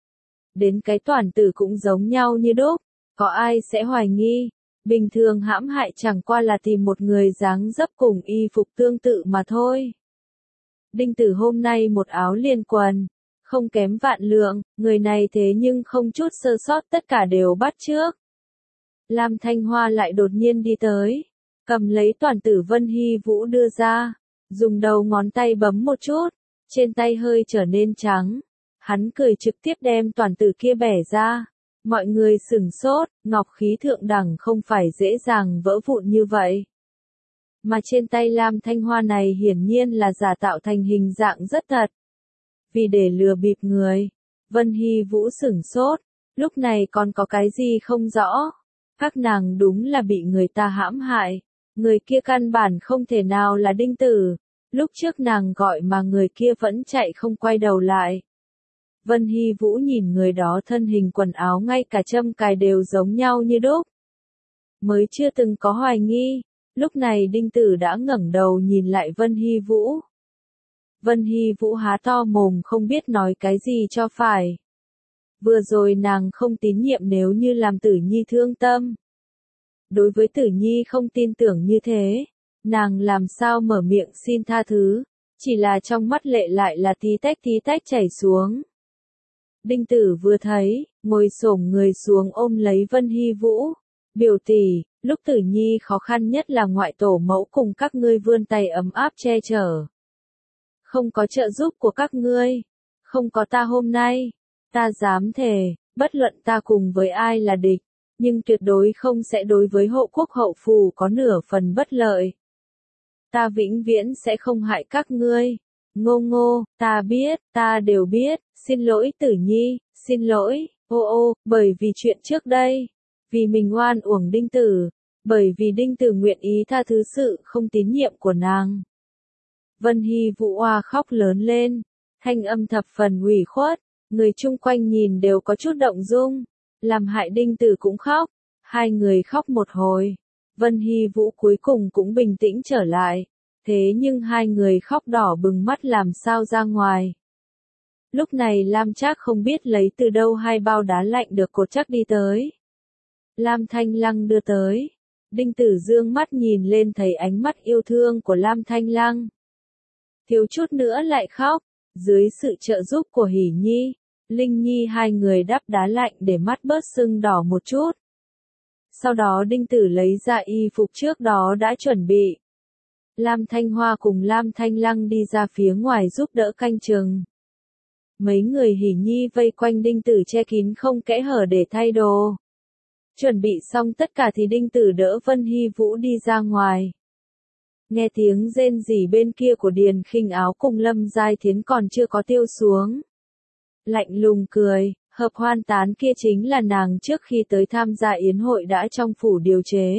Đến cái toản tử cũng giống nhau như đúc, có ai sẽ hoài nghi. Bình thường hãm hại chẳng qua là tìm một người dáng dấp cùng y phục tương tự mà thôi. Đinh Tử hôm nay một áo liền quần, không kém vạn lượng, người này thế nhưng không chút sơ sót tất cả đều bắt chước. Lam Thanh Hoa lại đột nhiên đi tới, cầm lấy toàn tử Vân Hy Vũ đưa ra, dùng đầu ngón tay bấm một chút, trên tay hơi trở nên trắng. Hắn cười trực tiếp đem toàn tử kia bẻ ra. Mọi người sửng sốt, ngọc khí thượng đẳng không phải dễ dàng vỡ vụn như vậy. Mà trên tay Lam Thanh Hoa này hiển nhiên là giả tạo thành hình dạng rất thật. Vì để lừa bịp người, Vân Hy Vũ sửng sốt, lúc này còn có cái gì không rõ. Các nàng đúng là bị người ta hãm hại, người kia căn bản không thể nào là Đinh Tử. Lúc trước nàng gọi mà người kia vẫn chạy không quay đầu lại. Vân Hy Vũ nhìn người đó thân hình quần áo ngay cả châm cài đều giống nhau như đúc. Mới chưa từng có hoài nghi, lúc này Đinh Tử đã ngẩng đầu nhìn lại Vân Hy Vũ. Vân Hy Vũ há to mồm không biết nói cái gì cho phải. Vừa rồi nàng không tín nhiệm nếu như làm Tử Nhi thương tâm. Đối với Tử Nhi không tin tưởng như thế, nàng làm sao mở miệng xin tha thứ, chỉ là trong mắt lệ lại là tí tách tí tách chảy xuống. Đinh Tử vừa thấy, ngồi xổm người xuống ôm lấy Vân Hy Vũ. Biểu tỷ, lúc Tử Nhi khó khăn nhất là ngoại tổ mẫu cùng các ngươi vươn tay ấm áp che chở. Không có trợ giúp của các ngươi, không có ta hôm nay, ta dám thề, bất luận ta cùng với ai là địch, nhưng tuyệt đối không sẽ đối với hộ quốc hậu phù có nửa phần bất lợi. Ta vĩnh viễn sẽ không hại các ngươi. Ngô Ngô, ta biết, ta đều biết, xin lỗi Tử Nhi, xin lỗi, ô ô, bởi vì chuyện trước đây, vì mình oan uổng Đinh Tử, bởi vì Đinh Tử nguyện ý tha thứ sự không tín nhiệm của nàng. Vân Hy Vũ oa khóc lớn lên, thanh âm thập phần ủy khuất, người chung quanh nhìn đều có chút động dung, làm hại Đinh Tử cũng khóc, hai người khóc một hồi, Vân Hy Vũ cuối cùng cũng bình tĩnh trở lại, thế nhưng hai người khóc đỏ bừng mắt làm sao ra ngoài. Lúc này Lam Trác không biết lấy từ đâu hai bao đá lạnh được cột chắc đi tới. Lam Thanh Lăng đưa tới, Đinh Tử dương mắt nhìn lên thấy ánh mắt yêu thương của Lam Thanh Lăng. Thiếu chút nữa lại khóc, dưới sự trợ giúp của Hỷ Nhi, Linh Nhi hai người đắp đá lạnh để mắt bớt sưng đỏ một chút. Sau đó Đinh Tử lấy ra y phục trước đó đã chuẩn bị. Lam Thanh Hoa cùng Lam Thanh Lăng đi ra phía ngoài giúp đỡ canh chừng. Mấy người Hỷ Nhi vây quanh Đinh Tử che kín không kẽ hở để thay đồ. Chuẩn bị xong tất cả thì Đinh Tử đỡ Vân Hy Vũ đi ra ngoài. Nghe tiếng rên rỉ bên kia của Điền Khinh Áo cùng Lâm Giai Thiến còn chưa có tiêu xuống. Lạnh lùng cười, hợp hoan tán kia chính là nàng trước khi tới tham gia yến hội đã trong phủ điều chế.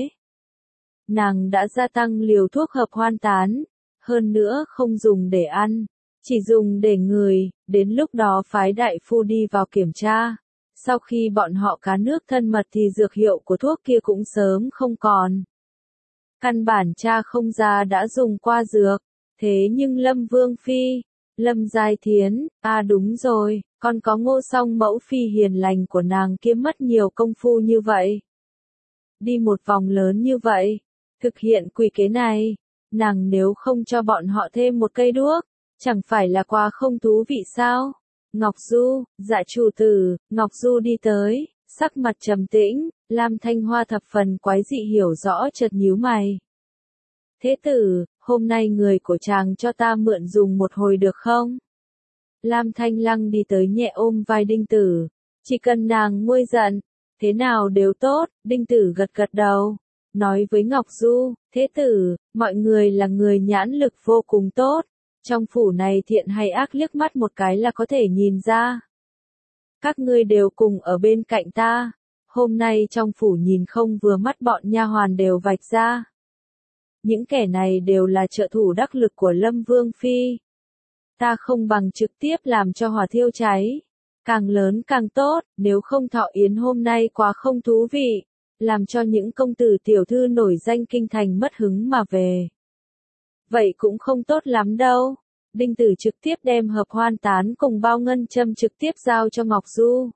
Nàng đã gia tăng liều thuốc hợp hoan tán, hơn nữa không dùng để ăn, chỉ dùng để ngửi, đến lúc đó phái đại phu đi vào kiểm tra. Sau khi bọn họ cá nước thân mật thì dược hiệu của thuốc kia cũng sớm không còn. Căn bản cha không ra đã dùng qua dược, thế nhưng Lâm Vương Phi, Lâm Giai Thiến, à đúng rồi, còn có Ngô Song mẫu phi hiền lành của nàng kia mất nhiều công phu như vậy. Đi một vòng lớn như vậy, thực hiện quỷ kế này, nàng nếu không cho bọn họ thêm một cây đuốc, chẳng phải là quá không thú vị sao? Ngọc Du, dạ chủ tử, Ngọc Du đi tới, sắc mặt trầm tĩnh, Lam Thanh Hoa thập phần quái dị hiểu rõ chợt nhíu mày. Thế tử, hôm nay người của chàng cho ta mượn dùng một hồi được không? Lam Thanh Lăng đi tới nhẹ ôm vai Đinh Tử, chỉ cần nàng nguôi giận, thế nào đều tốt, Đinh Tử gật gật đầu, nói với Ngọc Du, thế tử, mọi người là người nhãn lực vô cùng tốt, trong phủ này thiện hay ác liếc mắt một cái là có thể nhìn ra. Các ngươi đều cùng ở bên cạnh ta, hôm nay trong phủ nhìn không vừa mắt bọn nha hoàn đều vạch ra. Những kẻ này đều là trợ thủ đắc lực của Lâm Vương Phi. Ta không bằng trực tiếp làm cho hỏa thiêu cháy. Càng lớn càng tốt, nếu không thọ yến hôm nay quá không thú vị, làm cho những công tử tiểu thư nổi danh kinh thành mất hứng mà về. Vậy cũng không tốt lắm đâu. Đinh Tử trực tiếp đem hợp hoan tán cùng bao ngân châm trực tiếp giao cho Ngọc Du.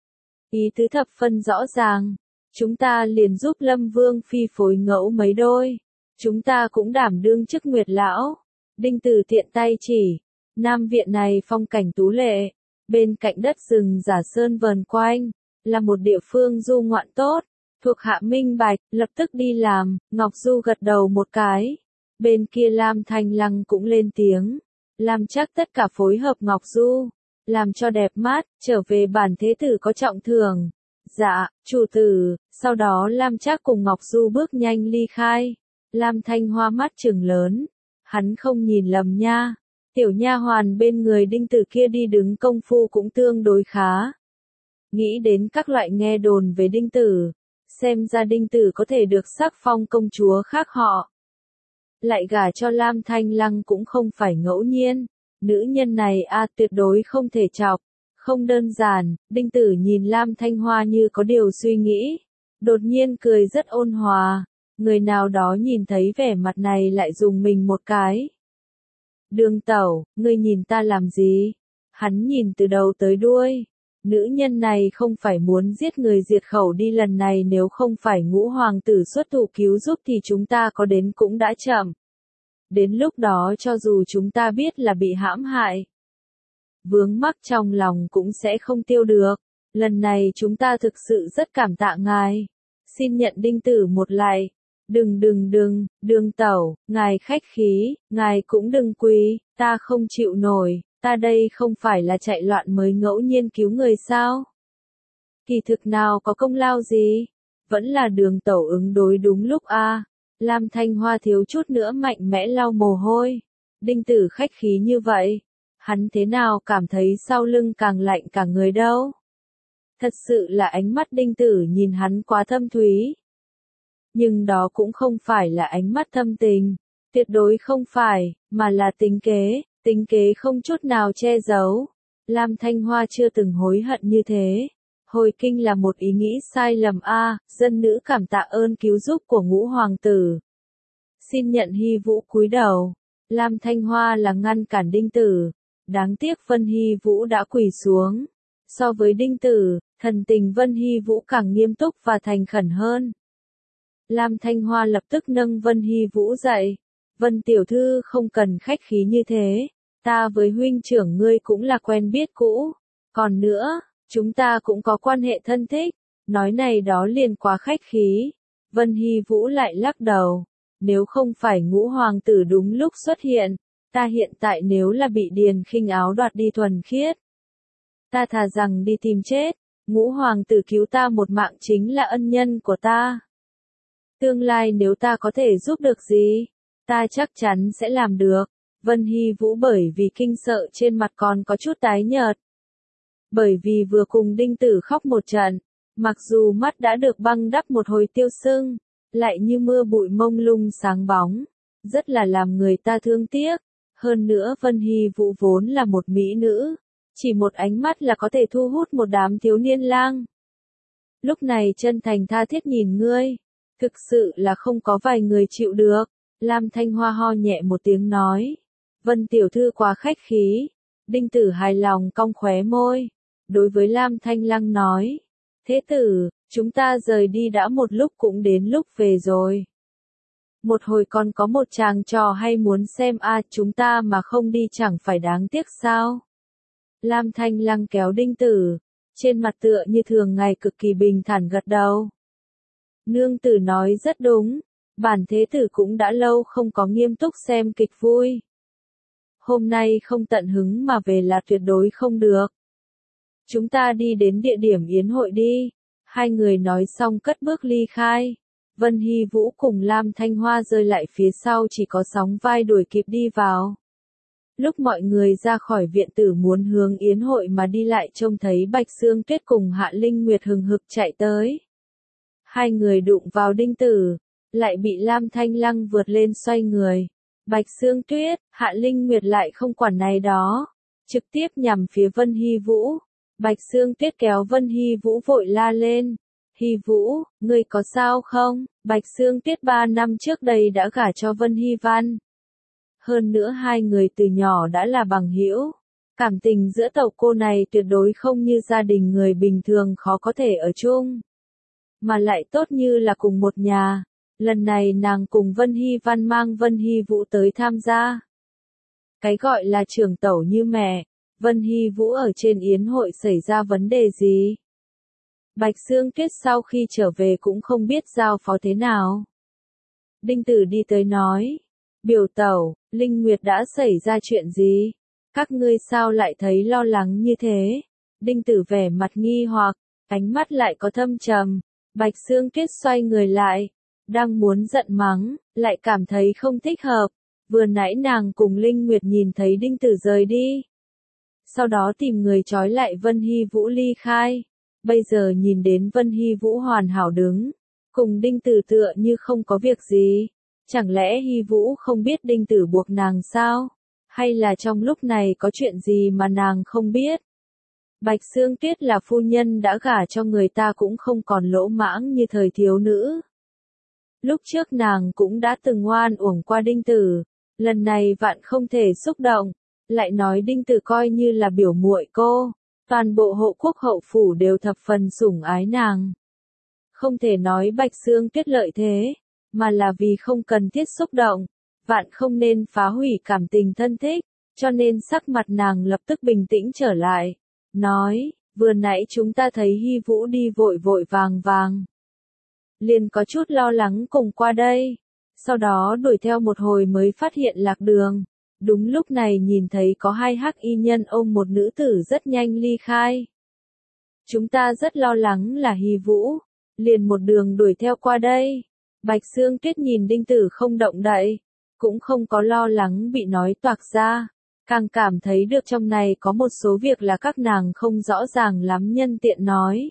Ý tứ thập phân rõ ràng, chúng ta liền giúp Lâm Vương Phi phối ngẫu mấy đôi. Chúng ta cũng đảm đương chức nguyệt lão. Đinh Tử tiện tay chỉ, Nam viện này phong cảnh tú lệ, bên cạnh đất rừng giả sơn vờn quanh, là một địa phương du ngoạn tốt, thuộc hạ minh bạch, lập tức đi làm, Ngọc Du gật đầu một cái. Bên kia Lam Thanh Lăng cũng lên tiếng, làm chắc tất cả phối hợp Ngọc Du, làm cho đẹp mắt, trở về bản thế tử có trọng thưởng. Dạ, chủ tử, sau đó Lam Trác cùng Ngọc Du bước nhanh ly khai. Lam Thanh Hoa mắt trừng lớn, hắn không nhìn lầm nha, tiểu nha hoàn bên người Đinh Tử kia đi đứng công phu cũng tương đối khá. Nghĩ đến các loại nghe đồn về Đinh Tử, xem ra Đinh Tử có thể được sắc phong công chúa khác họ. Lại gả cho Lam Thanh Lăng cũng không phải ngẫu nhiên, nữ nhân này a à, tuyệt đối không thể chọc, không đơn giản. Đinh Tử nhìn Lam Thanh Hoa như có điều suy nghĩ, đột nhiên cười rất ôn hòa. Người nào đó nhìn thấy vẻ mặt này lại dùng mình một cái. Đường tẩu, ngươi nhìn ta làm gì? Hắn nhìn từ đầu tới đuôi. Nữ nhân này không phải muốn giết người diệt khẩu đi lần này, nếu không phải ngũ hoàng tử xuất thủ cứu giúp thì chúng ta có đến cũng đã chậm. Đến lúc đó cho dù chúng ta biết là bị hãm hại, vướng mắc trong lòng cũng sẽ không tiêu được. Lần này chúng ta thực sự rất cảm tạ ngài. Xin nhận Đinh Tử một lại. Đừng đừng đừng, đường tẩu, ngài khách khí, ngài cũng đừng quỳ, ta không chịu nổi, ta đây không phải là chạy loạn mới ngẫu nhiên cứu người sao? Kỳ thực nào có công lao gì? Vẫn là đường tẩu ứng đối đúng lúc a. À. Lam Thanh Hoa thiếu chút nữa mạnh mẽ lau mồ hôi. Đinh Tử khách khí như vậy, hắn thế nào cảm thấy sau lưng càng lạnh cả người đâu. Thật sự là ánh mắt Đinh Tử nhìn hắn quá thâm thúy. Nhưng đó cũng không phải là ánh mắt thâm tình, tuyệt đối không phải, mà là tính kế, tính kế không chút nào che giấu. Lam Thanh Hoa chưa từng hối hận như thế. Hồi kinh là một ý nghĩ sai lầm a, dân nữ cảm tạ ơn cứu giúp của Ngũ hoàng tử. Xin nhận Hy Vũ cúi đầu. Lam Thanh Hoa là ngăn cản Đinh Tử, đáng tiếc Vân Hy Vũ đã quỳ xuống. So với Đinh Tử, thần tình Vân Hy Vũ càng nghiêm túc và thành khẩn hơn. Lam Thanh Hoa lập tức nâng Vân Hy Vũ dậy. Vân tiểu thư không cần khách khí như thế, ta với huynh trưởng ngươi cũng là quen biết cũ. Còn nữa, chúng ta cũng có quan hệ thân thích, nói này đó liền quá khách khí. Vân Hy Vũ lại lắc đầu. Nếu không phải Ngũ hoàng tử đúng lúc xuất hiện, ta hiện tại nếu là bị Điền Khinh áo đoạt đi thuần khiết, ta thà rằng đi tìm chết. Ngũ hoàng tử cứu ta một mạng chính là ân nhân của ta. Tương lai nếu ta có thể giúp được gì, ta chắc chắn sẽ làm được. Vân Hy Vũ bởi vì kinh sợ trên mặt còn có chút tái nhợt. Bởi vì vừa cùng Đinh Tử khóc một trận, mặc dù mắt đã được băng đắp một hồi tiêu sưng, lại như mưa bụi mông lung sáng bóng, rất là làm người ta thương tiếc. Hơn nữa Vân Hy Vũ vốn là một mỹ nữ, chỉ một ánh mắt là có thể thu hút một đám thiếu niên lang. Lúc này chân thành tha thiết nhìn ngươi, thực sự là không có vài người chịu được. Lam Thanh Hoa ho nhẹ một tiếng nói. Vân tiểu thư quá khách khí. Đinh Tử hài lòng cong khóe môi. Đối với Lam Thanh Lăng nói. Thế tử, chúng ta rời đi đã một lúc cũng đến lúc về rồi. Một hồi còn có một chàng trò hay muốn xem a, chúng ta mà không đi chẳng phải đáng tiếc sao. Lam Thanh Lăng kéo Đinh Tử, trên mặt tựa như thường ngày cực kỳ bình thản gật đầu. Nương tử nói rất đúng, bản thế tử cũng đã lâu không có nghiêm túc xem kịch vui. Hôm nay không tận hứng mà về là tuyệt đối không được. Chúng ta đi đến địa điểm yến hội đi. Hai người nói xong cất bước ly khai. Vân Hy Vũ cùng Lam Thanh Hoa rơi lại phía sau chỉ có sóng vai đuổi kịp đi vào. Lúc mọi người ra khỏi viện tử muốn hướng yến hội mà đi lại trông thấy Bạch Sương Tuyết cùng Hạ Linh Nguyệt hừng hực chạy tới. Hai người đụng vào Đinh Tử, lại bị Lam Thanh Lăng vượt lên xoay người. Bạch Sương Tuyết, Hạ Linh Nguyệt lại không quản này đó, trực tiếp nhằm phía Vân Hy Vũ. Bạch Sương Tuyết kéo Vân Hy Vũ vội la lên. Hy Vũ, ngươi có sao không? Bạch Sương Tuyết ba năm trước đây đã gả cho Vân Hy Văn. Hơn nữa hai người từ nhỏ đã là bằng hữu. Cảm tình giữa tàu cô này tuyệt đối không như gia đình người bình thường khó có thể ở chung. Mà lại tốt như là cùng một nhà. Lần này nàng cùng Vân Hy Văn mang Vân Hy Vũ tới tham gia. Cái gọi là trưởng tẩu như mẹ. Vân Hy Vũ ở trên yến hội xảy ra vấn đề gì? Bạch Sương Tuyết sau khi trở về cũng không biết giao phó thế nào. Đinh Tử đi tới nói. Biểu tẩu, Linh Nguyệt đã xảy ra chuyện gì? Các ngươi sao lại thấy lo lắng như thế? Đinh Tử vẻ mặt nghi hoặc, ánh mắt lại có thâm trầm. Bạch Sương Tuyết xoay người lại, đang muốn giận mắng, lại cảm thấy không thích hợp. Vừa nãy nàng cùng Linh Nguyệt nhìn thấy Đinh Tử rời đi. Sau đó tìm người trói lại Vân Hy Vũ ly khai. Bây giờ nhìn đến Vân Hy Vũ hoàn hảo đứng, cùng Đinh Tử tựa như không có việc gì. Chẳng lẽ Hy Vũ không biết Đinh Tử buộc nàng sao? Hay là trong lúc này có chuyện gì mà nàng không biết? Bạch Sương Tuyết là phu nhân đã gả cho người ta cũng không còn lỗ mãng như thời thiếu nữ. Lúc trước nàng cũng đã từng oan uổng qua Đinh Tử, lần này vạn không thể xúc động, lại nói Đinh Tử coi như là biểu muội cô, toàn bộ hộ quốc hậu phủ đều thập phần sủng ái nàng. Không thể nói Bạch Sương Tuyết lợi thế, mà là vì không cần thiết xúc động, vạn không nên phá hủy cảm tình thân thích, cho nên sắc mặt nàng lập tức bình tĩnh trở lại, nói, vừa nãy chúng ta thấy Hy Vũ đi vội vội vàng vàng. Liền có chút lo lắng cùng qua đây, sau đó đuổi theo một hồi mới phát hiện lạc đường. Đúng lúc này nhìn thấy có hai hắc y nhân ôm một nữ tử rất nhanh ly khai. Chúng ta rất lo lắng là Hy Vũ, liền một đường đuổi theo qua đây. Bạch Sương Tuyết nhìn Đinh Tử không động đậy, cũng không có lo lắng bị nói toạc ra, càng cảm thấy được trong này có một số việc là các nàng không rõ ràng lắm nhân tiện nói.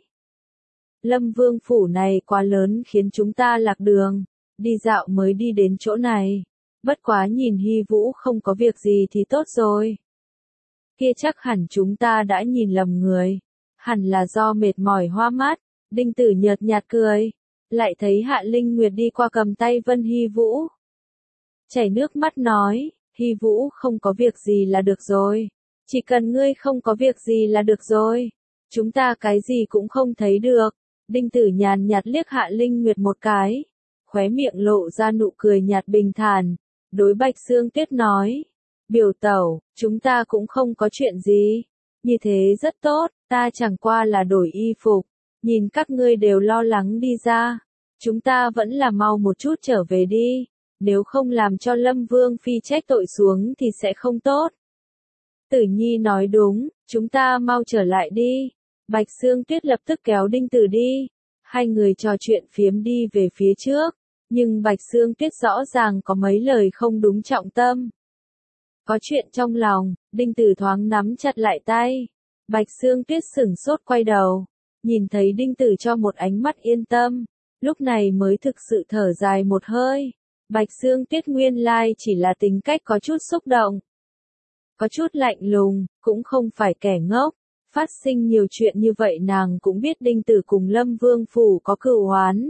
Lâm Vương phủ này quá lớn khiến chúng ta lạc đường, đi dạo mới đi đến chỗ này, bất quá nhìn Hy Vũ không có việc gì thì tốt rồi. Kia chắc hẳn chúng ta đã nhìn lầm người, hẳn là do mệt mỏi hoa mắt, Đinh Tử nhợt nhạt cười, lại thấy Hạ Linh Nguyệt đi qua cầm tay Vân Hy Vũ. Chảy nước mắt nói, Hy Vũ không có việc gì là được rồi, chỉ cần ngươi không có việc gì là được rồi, chúng ta cái gì cũng không thấy được. Đinh Tử nhàn nhạt liếc Hạ Linh Nguyệt một cái, khóe miệng lộ ra nụ cười nhạt bình thản, đối Bạch Sương Tuyết nói, biểu tẩu, chúng ta cũng không có chuyện gì, như thế rất tốt, ta chẳng qua là đổi y phục, nhìn các ngươi đều lo lắng đi ra, chúng ta vẫn là mau một chút trở về đi, nếu không làm cho Lâm Vương Phi trách tội xuống thì sẽ không tốt. Tử Nhi nói đúng, chúng ta mau trở lại đi. Bạch Sương Tuyết lập tức kéo Đinh Tử đi, hai người trò chuyện phiếm đi về phía trước, nhưng Bạch Sương Tuyết rõ ràng có mấy lời không đúng trọng tâm. Có chuyện trong lòng, Đinh Tử thoáng nắm chặt lại tay, Bạch Sương Tuyết sửng sốt quay đầu, nhìn thấy Đinh Tử cho một ánh mắt yên tâm, lúc này mới thực sự thở dài một hơi. Bạch Sương Tuyết nguyên lai chỉ là tính cách có chút xúc động, có chút lạnh lùng, cũng không phải kẻ ngốc. Phát sinh nhiều chuyện như vậy nàng cũng biết Đinh Tử cùng Lâm Vương phủ có cửu oán.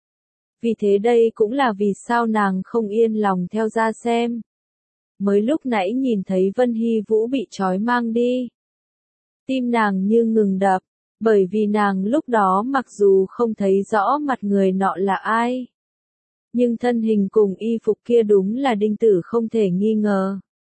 Vì thế đây cũng là vì sao nàng không yên lòng theo ra xem. Mới lúc nãy nhìn thấy Vân Hy Vũ bị trói mang đi, tim nàng như ngừng đập, bởi vì nàng lúc đó mặc dù không thấy rõ mặt người nọ là ai, nhưng thân hình cùng y phục kia đúng là Đinh Tử không thể nghi ngờ.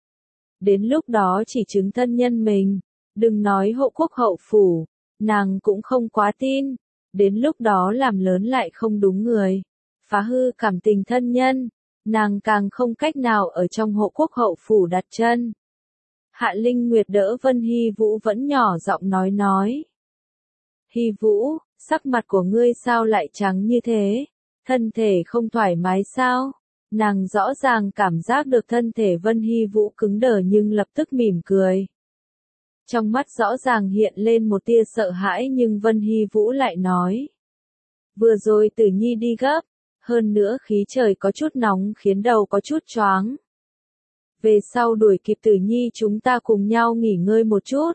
Đến lúc đó chỉ chứng thân nhân mình. Đừng nói hộ quốc hậu phủ, nàng cũng không quá tin, đến lúc đó làm lớn lại không đúng người, phá hư cảm tình thân nhân, nàng càng không cách nào ở trong hộ quốc hậu phủ đặt chân. Hạ Linh Nguyệt đỡ Vân Hy Vũ vẫn nhỏ giọng nói nói. Hy Vũ, sắc mặt của ngươi sao lại trắng như thế, thân thể không thoải mái sao? Nàng rõ ràng cảm giác được thân thể Vân Hy Vũ cứng đờ nhưng lập tức mỉm cười. Trong mắt rõ ràng hiện lên một tia sợ hãi nhưng Vân Hy Vũ lại nói. Vừa rồi Tử Nhi đi gấp, hơn nữa khí trời có chút nóng khiến đầu có chút choáng. Về sau đuổi kịp Tử Nhi chúng ta cùng nhau nghỉ ngơi một chút.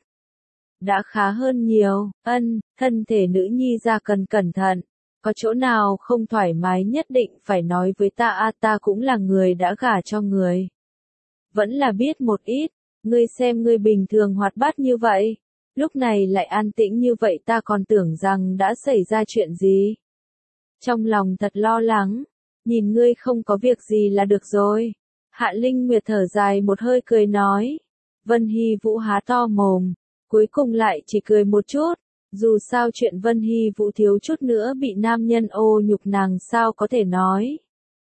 Đã khá hơn nhiều, ân, thân thể nữ nhi ra cần cẩn thận. Có chỗ nào không thoải mái nhất định phải nói với ta a ta cũng là người đã gả cho người. Vẫn là biết một ít. Ngươi xem ngươi bình thường hoạt bát như vậy, lúc này lại an tĩnh như vậy ta còn tưởng rằng đã xảy ra chuyện gì. Trong lòng thật lo lắng, nhìn ngươi không có việc gì là được rồi. Hạ Linh Nguyệt thở dài một hơi cười nói. Vân Hy Vũ há to mồm, cuối cùng lại chỉ cười một chút. Dù sao chuyện Vân Hy Vũ thiếu chút nữa bị nam nhân ô nhục nàng sao có thể nói.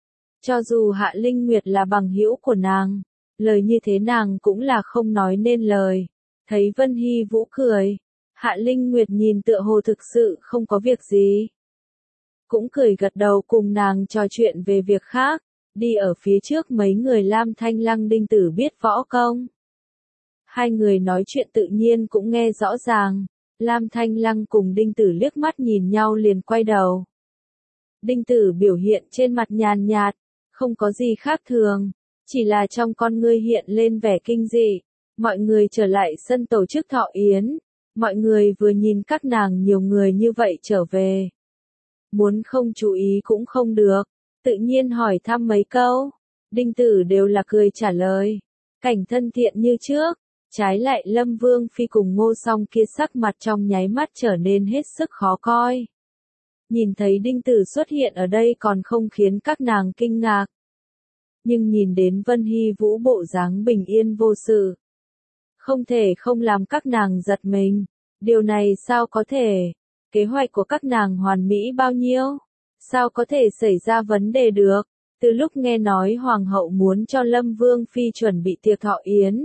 Cho dù Hạ Linh Nguyệt là bằng hữu của nàng, lời như thế nàng cũng là không nói nên lời. Thấy Vân Hy Vũ cười, Hạ Linh Nguyệt nhìn tựa hồ thực sự không có việc gì. Cũng cười gật đầu cùng nàng trò chuyện về việc khác, đi ở phía trước mấy người Lam Thanh Lăng Đinh Tử biết võ công. Hai người nói chuyện tự nhiên cũng nghe rõ ràng, Lam Thanh Lăng cùng Đinh Tử liếc mắt nhìn nhau liền quay đầu. Đinh Tử biểu hiện trên mặt nhàn nhạt, không có gì khác thường. Chỉ là trong con ngươi hiện lên vẻ kinh dị, mọi người trở lại sân tổ chức thọ yến, mọi người vừa nhìn các nàng nhiều người như vậy trở về. Muốn không chú ý cũng không được, tự nhiên hỏi thăm mấy câu, Đinh Tử đều là cười trả lời, cảnh thân thiện như trước, trái lại Lâm Vương Phi cùng Ngô Song kia sắc mặt trong nháy mắt trở nên hết sức khó coi. Nhìn thấy Đinh Tử xuất hiện ở đây còn không khiến các nàng kinh ngạc. Nhưng nhìn đến Vân Hy Vũ bộ dáng bình yên vô sự, không thể không làm các nàng giật mình. Điều này sao có thể? Kế hoạch của các nàng hoàn mỹ bao nhiêu? Sao có thể xảy ra vấn đề được? Từ lúc nghe nói Hoàng hậu muốn cho Lâm Vương Phi chuẩn bị tiệc thọ yến,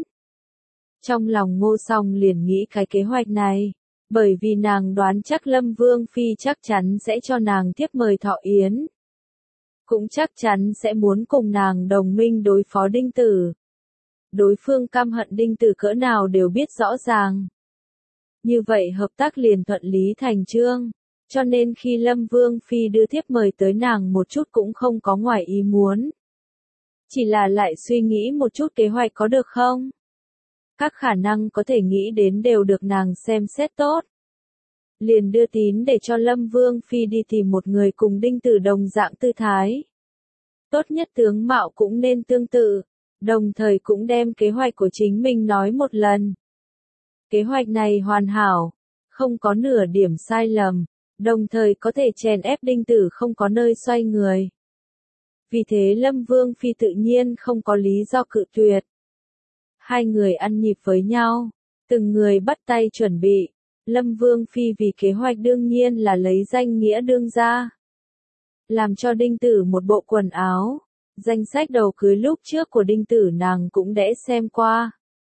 trong lòng Ngô Song liền nghĩ cái kế hoạch này, bởi vì nàng đoán chắc Lâm Vương Phi chắc chắn sẽ cho nàng thiếp mời thọ yến. cũng chắc chắn sẽ muốn cùng nàng đồng minh đối phó Đinh Tử. Đối phương căm hận Đinh Tử cỡ nào đều biết rõ ràng. Như vậy hợp tác liền thuận lý thành chương, cho nên khi Lâm Vương Phi đưa thiếp mời tới nàng một chút cũng không có ngoài ý muốn. Chỉ là lại suy nghĩ một chút kế hoạch có được không? Các khả năng có thể nghĩ đến đều được nàng xem xét tốt. Liền đưa tín để cho Lâm Vương Phi đi tìm một người cùng Đinh Tử đồng dạng tư thái. Tốt nhất tướng mạo cũng nên tương tự, đồng thời cũng đem kế hoạch của chính mình nói một lần. Kế hoạch này hoàn hảo, không có nửa điểm sai lầm, đồng thời có thể chèn ép Đinh Tử không có nơi xoay người. Vì thế Lâm Vương Phi tự nhiên không có lý do cự tuyệt. Hai người ăn nhịp với nhau, từng người bắt tay chuẩn bị. Lâm Vương Phi vì kế hoạch đương nhiên là lấy danh nghĩa đương gia. Làm cho Đinh Tử một bộ quần áo, danh sách đầu cưới lúc trước của Đinh Tử nàng cũng đã xem qua.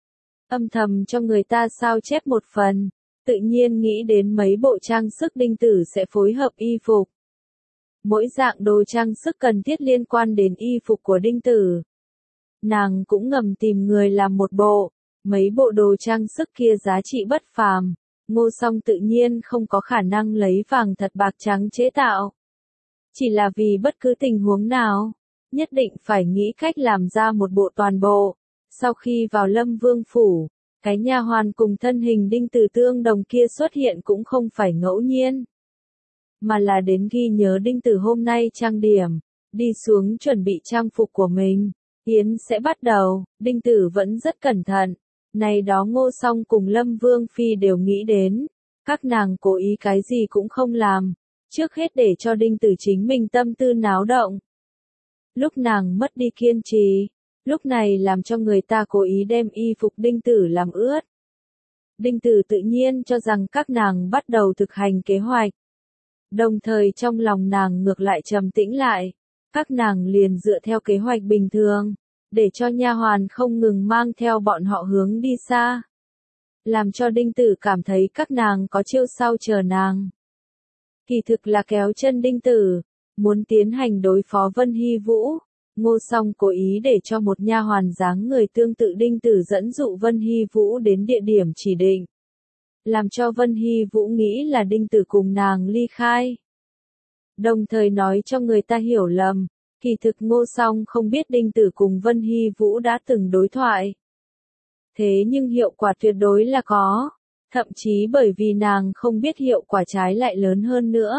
Âm thầm cho người ta sao chép một phần, tự nhiên nghĩ đến mấy bộ trang sức Đinh Tử sẽ phối hợp y phục. Mỗi dạng đồ trang sức cần thiết liên quan đến y phục của Đinh Tử. Nàng cũng ngầm tìm người làm một bộ, mấy bộ đồ trang sức kia giá trị bất phàm. Ngô Song tự nhiên không có khả năng lấy vàng thật bạc trắng chế tạo. Chỉ là vì bất cứ tình huống nào, nhất định phải nghĩ cách làm ra một bộ toàn bộ. Sau khi vào Lâm Vương phủ, cái nha hoàn cùng thân hình Đinh Tử tương đồng kia xuất hiện cũng không phải ngẫu nhiên, mà là đến ghi nhớ Đinh Tử hôm nay trang điểm, đi xuống chuẩn bị trang phục của mình. Yến sẽ bắt đầu, Đinh Tử vẫn rất cẩn thận. Này đó Ngô Song cùng Lâm Vương Phi đều nghĩ đến, các nàng cố ý cái gì cũng không làm, trước hết để cho Đinh Tử chính mình tâm tư náo động. Lúc nàng mất đi kiên trì, lúc này làm cho người ta cố ý đem y phục Đinh Tử làm ướt. Đinh Tử tự nhiên cho rằng các nàng bắt đầu thực hành kế hoạch. Đồng thời trong lòng nàng ngược lại trầm tĩnh lại, các nàng liền dựa theo kế hoạch bình thường, để cho nha hoàn không ngừng mang theo bọn họ hướng đi xa. Làm cho Đinh Tử cảm thấy các nàng có chiêu sau chờ nàng. Kỳ thực là kéo chân Đinh Tử, muốn tiến hành đối phó Vân Hy Vũ. Ngô Song cố ý để cho một nha hoàn dáng người tương tự Đinh Tử dẫn dụ Vân Hy Vũ đến địa điểm chỉ định. Làm cho Vân Hy Vũ nghĩ là Đinh Tử cùng nàng ly khai. Đồng thời nói cho người ta hiểu lầm, kỳ thực Ngô Song không biết Đinh Tử cùng Vân Hy Vũ đã từng đối thoại. Thế nhưng hiệu quả tuyệt đối là có, thậm chí bởi vì nàng không biết hiệu quả trái lại lớn hơn nữa.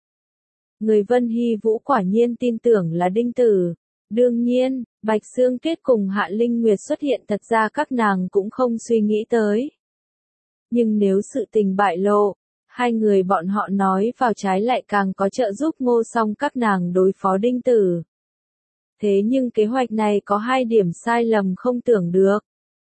Người Vân Hy Vũ quả nhiên tin tưởng là Đinh Tử. Đương nhiên, Bạch Sương Tuyết cùng Hạ Linh Nguyệt xuất hiện thật ra các nàng cũng không suy nghĩ tới. Nhưng nếu sự tình bại lộ, hai người bọn họ nói vào trái lại càng có trợ giúp Ngô Song các nàng đối phó Đinh Tử. Thế nhưng kế hoạch này có hai điểm sai lầm không tưởng được.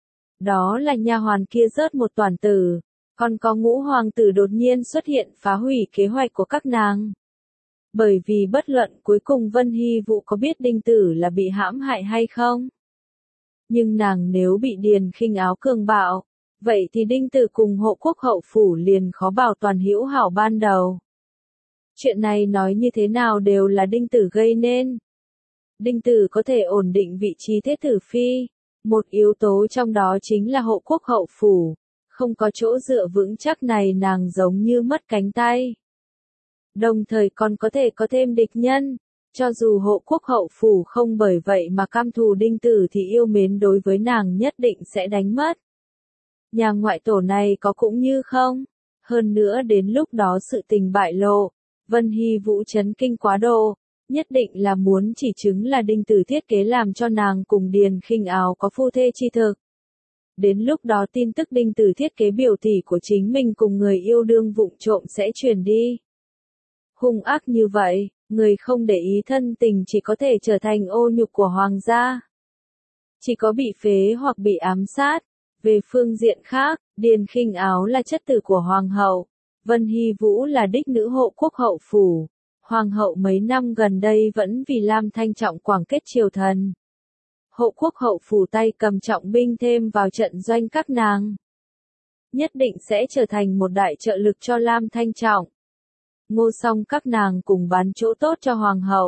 Đó là nha hoàn kia rớt một toàn tử, còn có ngũ hoàng tử đột nhiên xuất hiện phá hủy kế hoạch của các nàng. Bởi vì bất luận cuối cùng Vân Hy Vũ có biết Đinh Tử là bị hãm hại hay không. Nhưng nàng nếu bị Điền Khinh Áo cường bạo, vậy thì Đinh Tử cùng hộ quốc hậu phủ liền khó bảo toàn hữu hảo ban đầu. Chuyện này nói như thế nào đều là Đinh Tử gây nên. Đinh Tử có thể ổn định vị trí thế tử phi, một yếu tố trong đó chính là hộ quốc hậu phủ, không có chỗ dựa vững chắc này nàng giống như mất cánh tay. Đồng thời còn có thể có thêm địch nhân, cho dù hộ quốc hậu phủ không bởi vậy mà cam thù Đinh Tử thì yêu mến đối với nàng nhất định sẽ đánh mất. Nhà ngoại tổ này có cũng như không, hơn nữa đến lúc đó sự tình bại lộ, Vân Hy Vũ chấn kinh quá độ, nhất định là muốn chỉ chứng là Đinh Tử thiết kế làm cho nàng cùng Điền Khinh Áo có phu thê chi thực. Đến lúc đó tin tức Đinh Tử thiết kế biểu tỷ của chính mình cùng người yêu đương vụng trộm sẽ truyền đi. Hung ác như vậy, người không để ý thân tình chỉ có thể trở thành ô nhục của hoàng gia. Chỉ có bị phế hoặc bị ám sát. Về phương diện khác, Điền Khinh Áo là chất tử của hoàng hậu, Vân Hy Vũ là đích nữ hộ quốc hậu phủ. Hoàng hậu mấy năm gần đây vẫn vì Lam Thanh Trọng quảng kết triều thần. Hộ quốc hậu phủ tay cầm trọng binh thêm vào trận doanh các nàng. Nhất định sẽ trở thành một đại trợ lực cho Lam Thanh Trọng. Ngô Song các nàng cùng bán chỗ tốt cho hoàng hậu,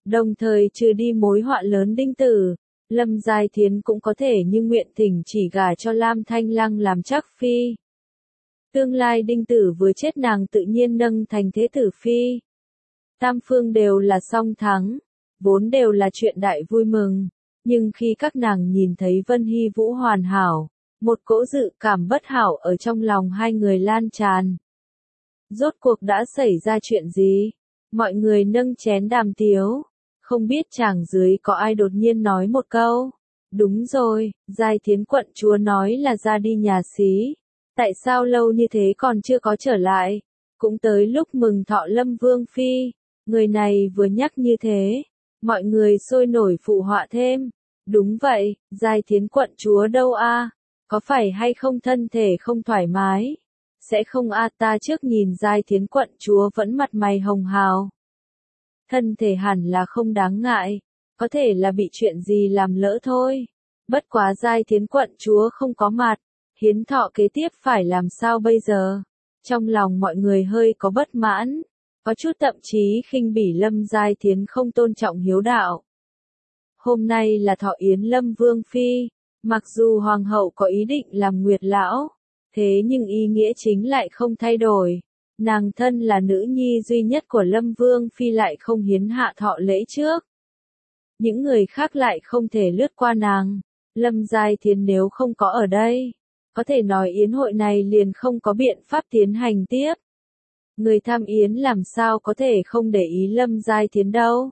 Đồng thời trừ đi mối họa lớn Đinh Tử, Lâm Giai Thiến cũng có thể như nguyện thỉnh chỉ gả cho Lam Thanh Lăng làm trắc phi. Tương lai Đinh Tử vừa chết nàng tự nhiên nâng thành thế tử phi. Tam phương đều là song thắng, vốn đều là chuyện đại vui mừng, nhưng khi các nàng nhìn thấy Vân Hy Vũ hoàn hảo, một cỗ dự cảm bất hảo ở trong lòng hai người lan tràn. Rốt cuộc đã xảy ra chuyện gì? Mọi người nâng chén đàm tiếu, không biết chàng dưới có ai đột nhiên nói một câu. Đúng rồi, Giai Thiến quận chúa nói là ra đi nhà xí. Tại sao lâu như thế còn chưa có trở lại? Cũng tới lúc mừng thọ Lâm Vương Phi. Người này vừa nhắc như thế, mọi người sôi nổi phụ họa thêm. Đúng vậy, Giai Thiến quận chúa đâu a? Có phải hay không thân thể không thoải mái? Sẽ không a, ta trước nhìn Giai Thiến quận chúa vẫn mặt mày hồng hào. Thân thể hẳn là không đáng ngại, có thể là bị chuyện gì làm lỡ thôi. Bất quá Giai Thiến quận chúa không có mặt, hiến thọ kế tiếp phải làm sao bây giờ? Trong lòng mọi người hơi có bất mãn, có chút thậm chí khinh bỉ Lâm Giai Thiến không tôn trọng hiếu đạo. Hôm nay là thọ yến Lâm Vương Phi, mặc dù Hoàng hậu có ý định làm nguyệt lão, thế nhưng ý nghĩa chính lại không thay đổi. Nàng thân là nữ nhi duy nhất của Lâm Vương Phi lại không hiến hạ thọ lễ trước. Những người khác lại không thể lướt qua nàng. Lâm Giai Thiến nếu không có ở đây, có thể nói yến hội này liền không có biện pháp tiến hành tiếp. Người tham yến làm sao có thể không để ý Lâm Giai Thiến đâu.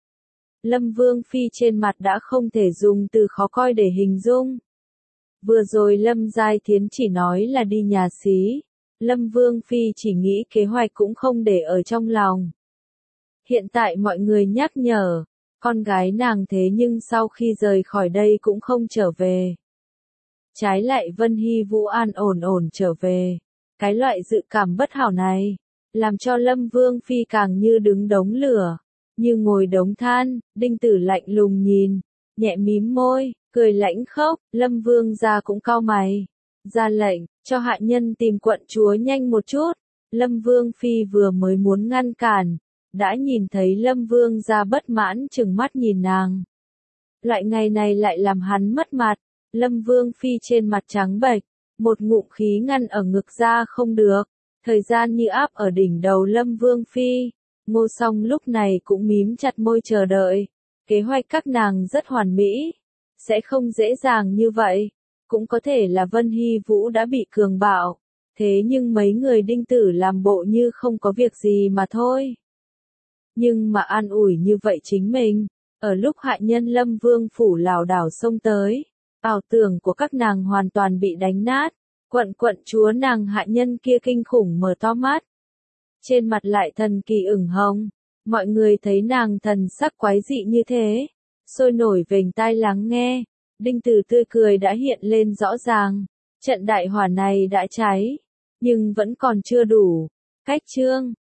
Lâm Vương Phi trên mặt đã không thể dùng từ khó coi để hình dung. Vừa rồi Lâm Giai Thiến chỉ nói là đi nhà xí. Lâm Vương Phi chỉ nghĩ kế hoạch cũng không để ở trong lòng. Hiện tại mọi người nhắc nhở, con gái nàng thế nhưng sau khi rời khỏi đây cũng không trở về. Trái lại Vân Hy Vũ an ổn ổn trở về. Cái loại dự cảm bất hảo này, làm cho Lâm Vương Phi càng như đứng đống lửa, như ngồi đống than. Đinh Tử lạnh lùng nhìn, nhẹ mím môi, cười lãnh khốc. Lâm Vương gia cũng cau mày, ra lệnh, cho hạ nhân tìm quận chúa nhanh một chút. Lâm Vương Phi vừa mới muốn ngăn cản, đã nhìn thấy Lâm Vương gia bất mãn chừng mắt nhìn nàng. Loại ngày này lại làm hắn mất mặt. Lâm Vương Phi trên mặt trắng bệch, một ngụm khí ngăn ở ngực ra không được. Thời gian như áp ở đỉnh đầu Lâm Vương Phi. Ngô Song lúc này cũng mím chặt môi chờ đợi. Kế hoạch các nàng rất hoàn mỹ, sẽ không dễ dàng như vậy. Cũng có thể là Vân Hy Vũ đã bị cường bạo, thế nhưng mấy người Đinh Tử làm bộ như không có việc gì mà thôi. Nhưng mà an ủi như vậy chính mình, ở lúc hạ nhân Lâm Vương phủ lảo đảo xông tới, ảo tưởng của các nàng hoàn toàn bị đánh nát. Quận quận chúa nàng hạ nhân kia kinh khủng mở to mắt, trên mặt lại thần kỳ ửng hồng. Mọi người thấy nàng thần sắc quái dị như thế, sôi nổi vểnh tai lắng nghe. Đinh Tử tươi cười đã hiện lên rõ ràng. Trận đại hỏa này đã cháy, nhưng vẫn còn chưa đủ. Cách chương